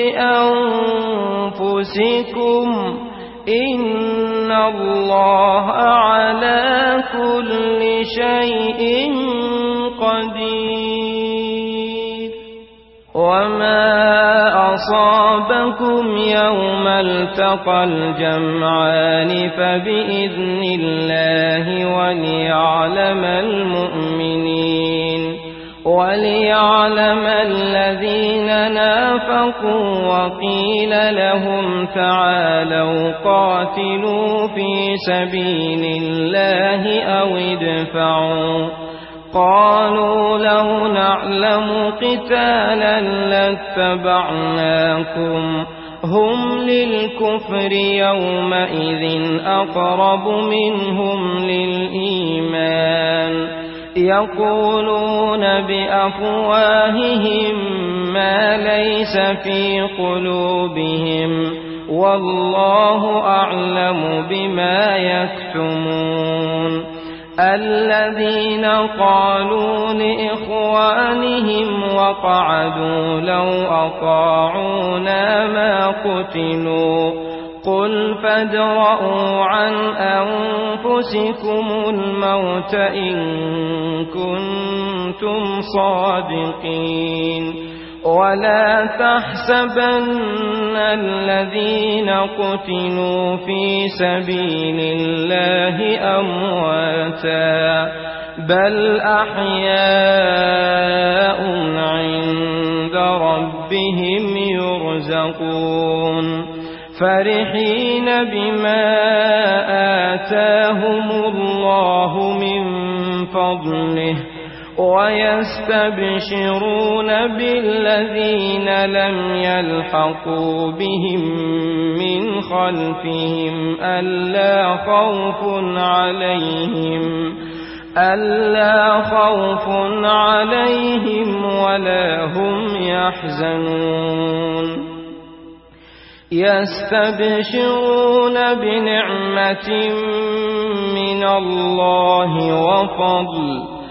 أنفسكم إن الله على كل شيء قدير وما أصابكم يوم التقى الجمعان فبإذن الله وليعلم الذين نافقوا وقيل لهم تعالوا قاتلوا في سبيل الله أو ادفعوا قالوا لو نعلم قتالا لاتبعناكم هم للكفر يومئذ أقرب منهم للإيمان يقولون بأفواههم ما ليس في قلوبهم والله أعلم بما يكتمون الذين قالوا لإخوانهم وقعدوا لو أطاعونا ما قتلوا قل فادرءوا عن أنفسكم الموت إن كنتم صادقين ولا تحسبن الذين قتلوا في سبيل الله أمواتا بل أحياء عند ربهم يرزقون فرحين بما آتاهم الله من فضله ويستبشرون بالذين لم يلحقوا بهم من خلفهم ألا خوف عليهم ولا هم يحزنون يستبشرون بنعمة من الله وفضل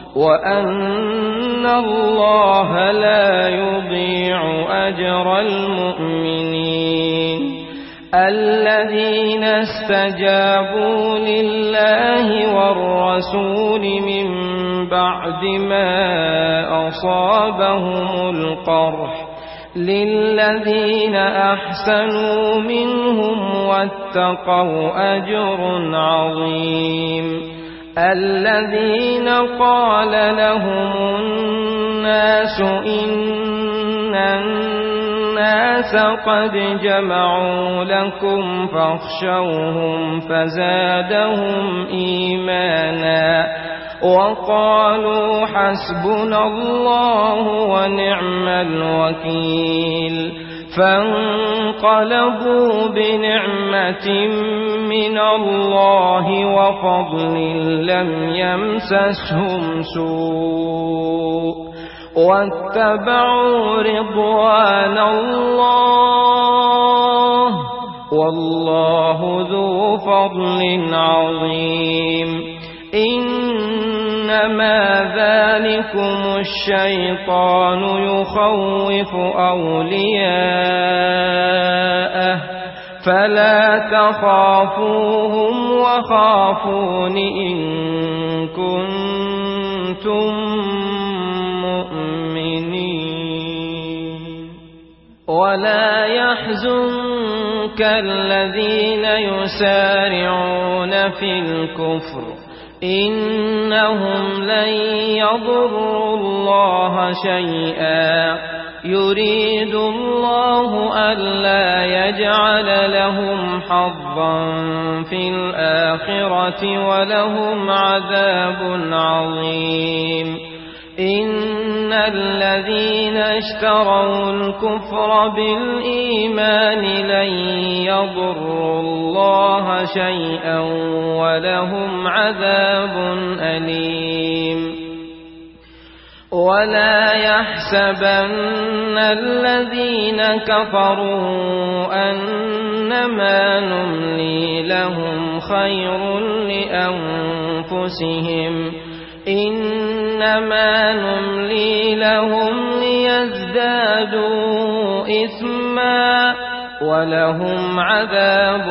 وأن الله لا يضيع أجر المؤمنين الذين استجابوا لله والرسول من بعد ما أصابهم القرح للذين أحسنوا منهم واتقوا أجر عظيم الذين قال لهم الناس إن الناس قد جمعوا لكم فاخشوهم فزادهم إيمانا وقالوا حسبنا الله ونعم الوكيل فانقلبوا بنعمة من الله وفضل لم يمسسهم سوء واتبعوا رضوان الله والله ذو فضل عظيم إنما ذلكم الشيطان يخوف أولياءه فلا تخافوهم وخافون إن كنتم مؤمنين ولا يحزنك الذين يسارعون في الكفر إنهم لن يضروا الله شيئا يريد الله ألا يجعل لهم حظا في الآخرة ولهم عذاب عظيم إن الذين اشتروا الكفر بالإيمان لن يضروا الله شيئا ولهم عذاب أليم ولا يحسبن الذين كفروا أنما نملي لهم خير لأنفسهم إنما نملي لهم ليزدادوا إثما ولهم عذاب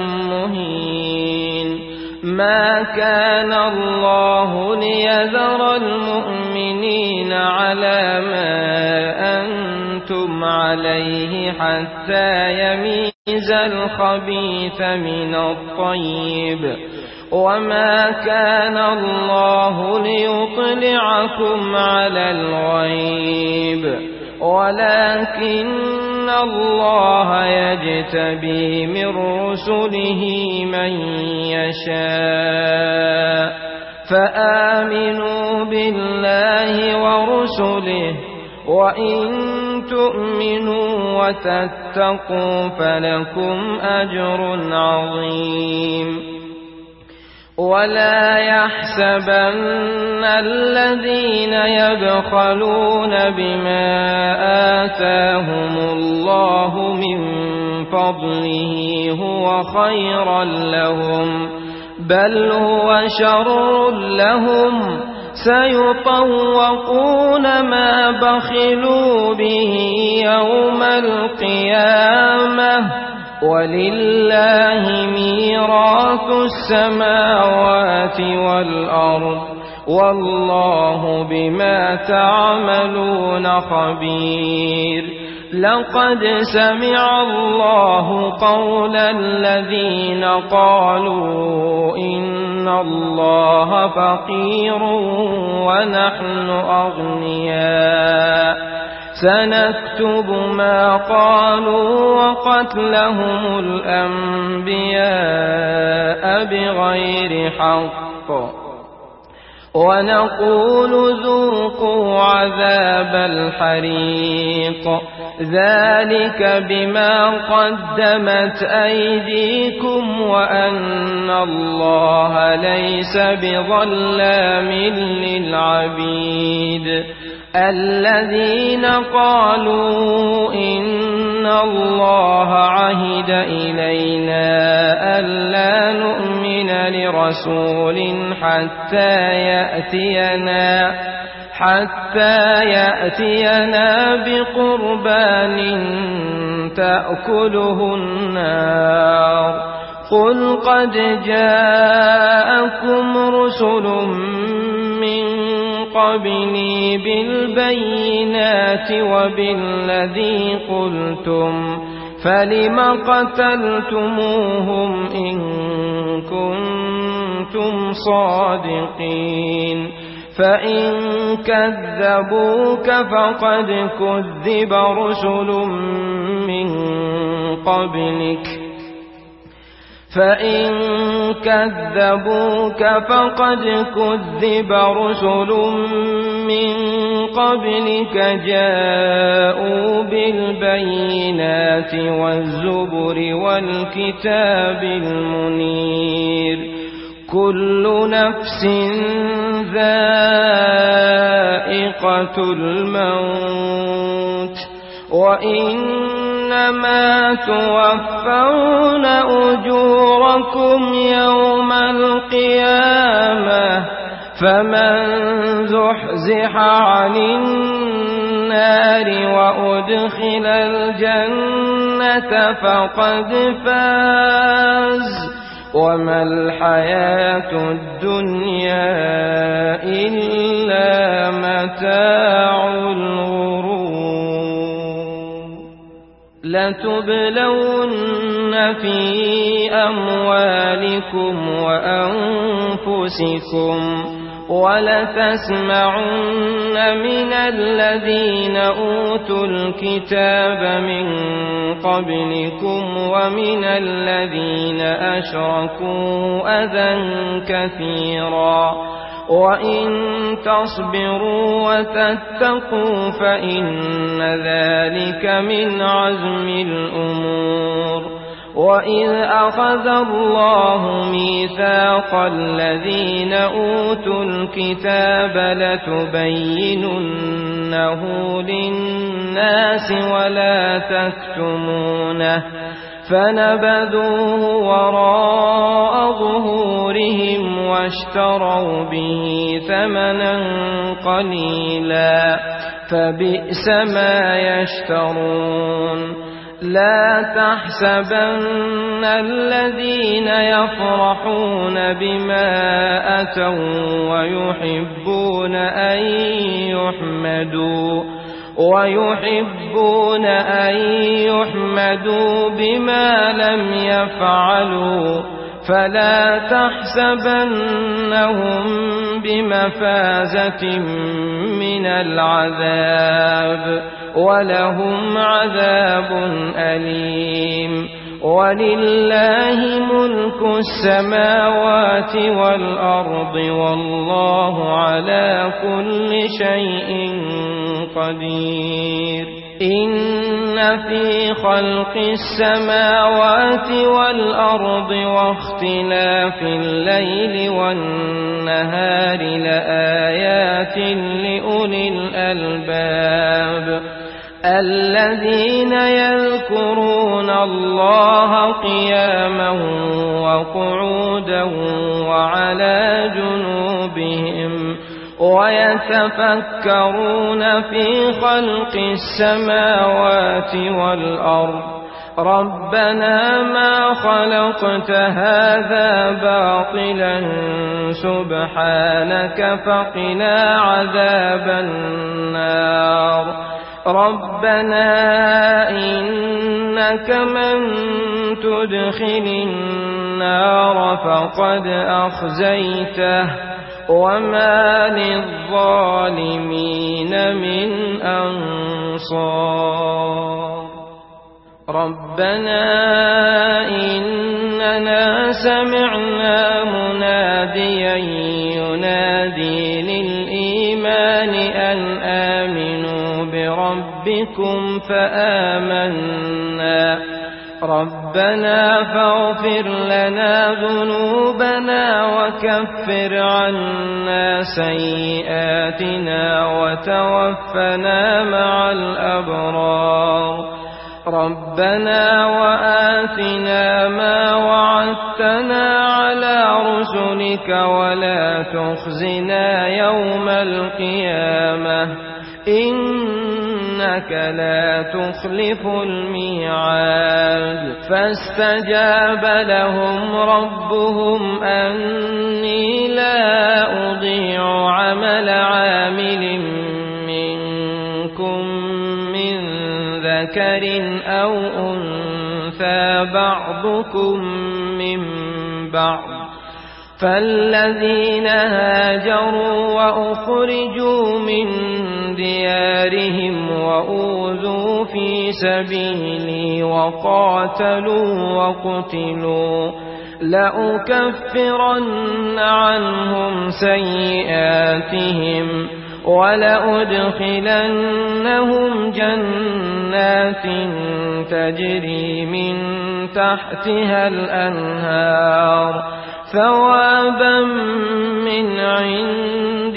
مهين ما كان الله ليذر المؤمنين على ما أنتم عليه حتى يميز الخبيث من الطيب وما كان الله ليطلعكم على الغيب ولكن الله يجتبي من رسله من يشاء فآمنوا بالله ورسله وإن تؤمنوا وتتقوا فلكم أجر عظيم ولا يحسبن الذين يبخلون بما آتاهم الله من فضله هو خيرا لهم بل هو شر لهم سيطوقون ما بخلوا به يوم القيامة ولله ميراث السماوات والأرض والله بما تعملون خبير. لقد سمع الله قول الذين قالوا إن الله فقير ونحن أغنياء سنكتب ما قالوا وقتلهم الأنبياء بغير حق ونقول ذوقوا عذاب الحريق ذلك بما قدمت أيديكم وأن الله ليس بظلام للعبيد. الذين قالوا إن الله عهد إلينا ألا نؤمن لرسول حتى يأتينا بقربان تأكله النار. قل قد جاءكم رسل من قبلي بالبينات وبالذي قلتم فلم قتلتموهم إن كنتم صادقين. فإن كذبوك فقد كذب رسل من قبلك جاءوا بالبينات والزبر والكتاب المنير. كل نفس ذائقة الموت وإنما توفون أجوركم يوم القيامة فمن زحزح عن النار وأدخل الجنة فقد فاز وما الحياة الدنيا إلا متاع الغرور. لتبلون في أموالكم وأنفسكم ولتسمعن من الذين أوتوا الكتاب من قبلكم ومن الذين أشركوا أذى كثيرا وإن تصبروا وتتقوا فإن ذلك من عزم الأمور. وإذ أخذ الله ميثاق الذين أوتوا الكتاب لتبيننه للناس ولا تكتمونه فنبذوه وراء ظهورهم واشتروا به ثمنا قليلا فبئس ما يشترون. لا تحسبن الذين يفرحون بما أتوا ويحبون أن يحمدوا بما لم يفعلوا فلا تحسبنهم بمفازة من العذاب ولهم عذاب أليم. ولله ملك السماوات والأرض والله على كل شيء قدير. إن في خلق السماوات والأرض واختلاف الليل والنهار لآيات لأولي الألباب الذين يذكرون الله قياما وقعودا وعلى جنوبهم ويتفكرون في خلق السماوات والأرض ربنا ما خلقت هذا باطلا سبحانك فقنا عذاب النار ربنا إنك من تدخل النار فقد أخزيته وما للظالمين من أنصار ربنا إننا سمعنا مناديا ينادي للإيمان أن آمنوا بربكم فآمنا ربنا فاغفر لنا ذنوبنا وكفر عنا سيئاتنا وتوفنا مع الأبرار ربنا وآتنا ما وعدتنا على رسلك ولا تخزنا يوم القيامة إنك لا تخلف الميعاد فاستجاب لهم ربهم أني لا أضيع عمل عامل منكم من ذكر أو أنثى بعضكم من بعض فالذين هاجروا وأخرجوا من ديارهم وأوذوا في سبيلي وقاتلوا وقتلوا لأكفرن عنهم سيئاتهم ولأدخلنهم جنات تجري من تحتها الأنهار ثوابا من عند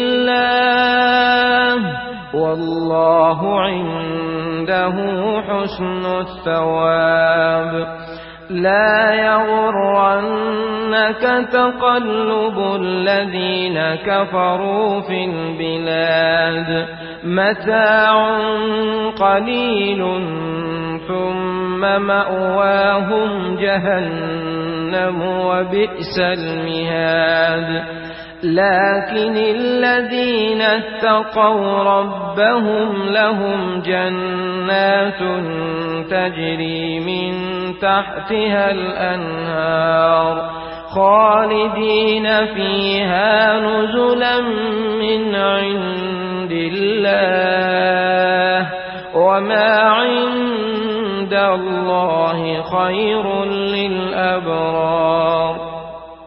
الله والله عنده حسن الثواب لا يغرنك تقلب الذين كفروا في البلاد متاع قليل ثم مأواهم جهنم وبئس المهاد لكن الذين اتقوا ربهم لهم جنات تجري من تحتها الأنهار خالدين فيها نزلا من عند الله وما عند الله خير للأبرار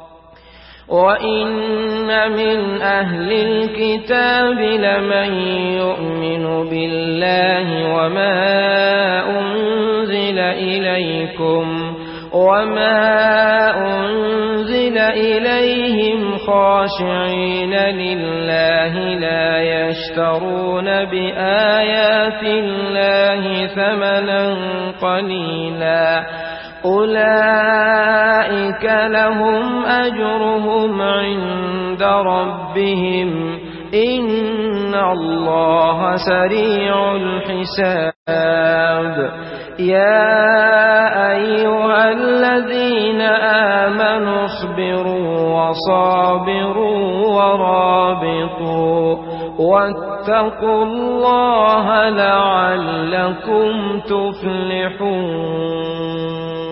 وإن من أهل الكتاب لمن يؤمن بالله وما أنزل إليكم وما أنزل إليهم خاشعين لله لا يشترون بآيات الله ثمنا قليلا أولئك لهم أجرهم عند ربهم إن الله سريع الحساب يا أيها الذين آمنوا اصبروا وصابروا ورابطوا واتقوا الله لعلكم تفلحون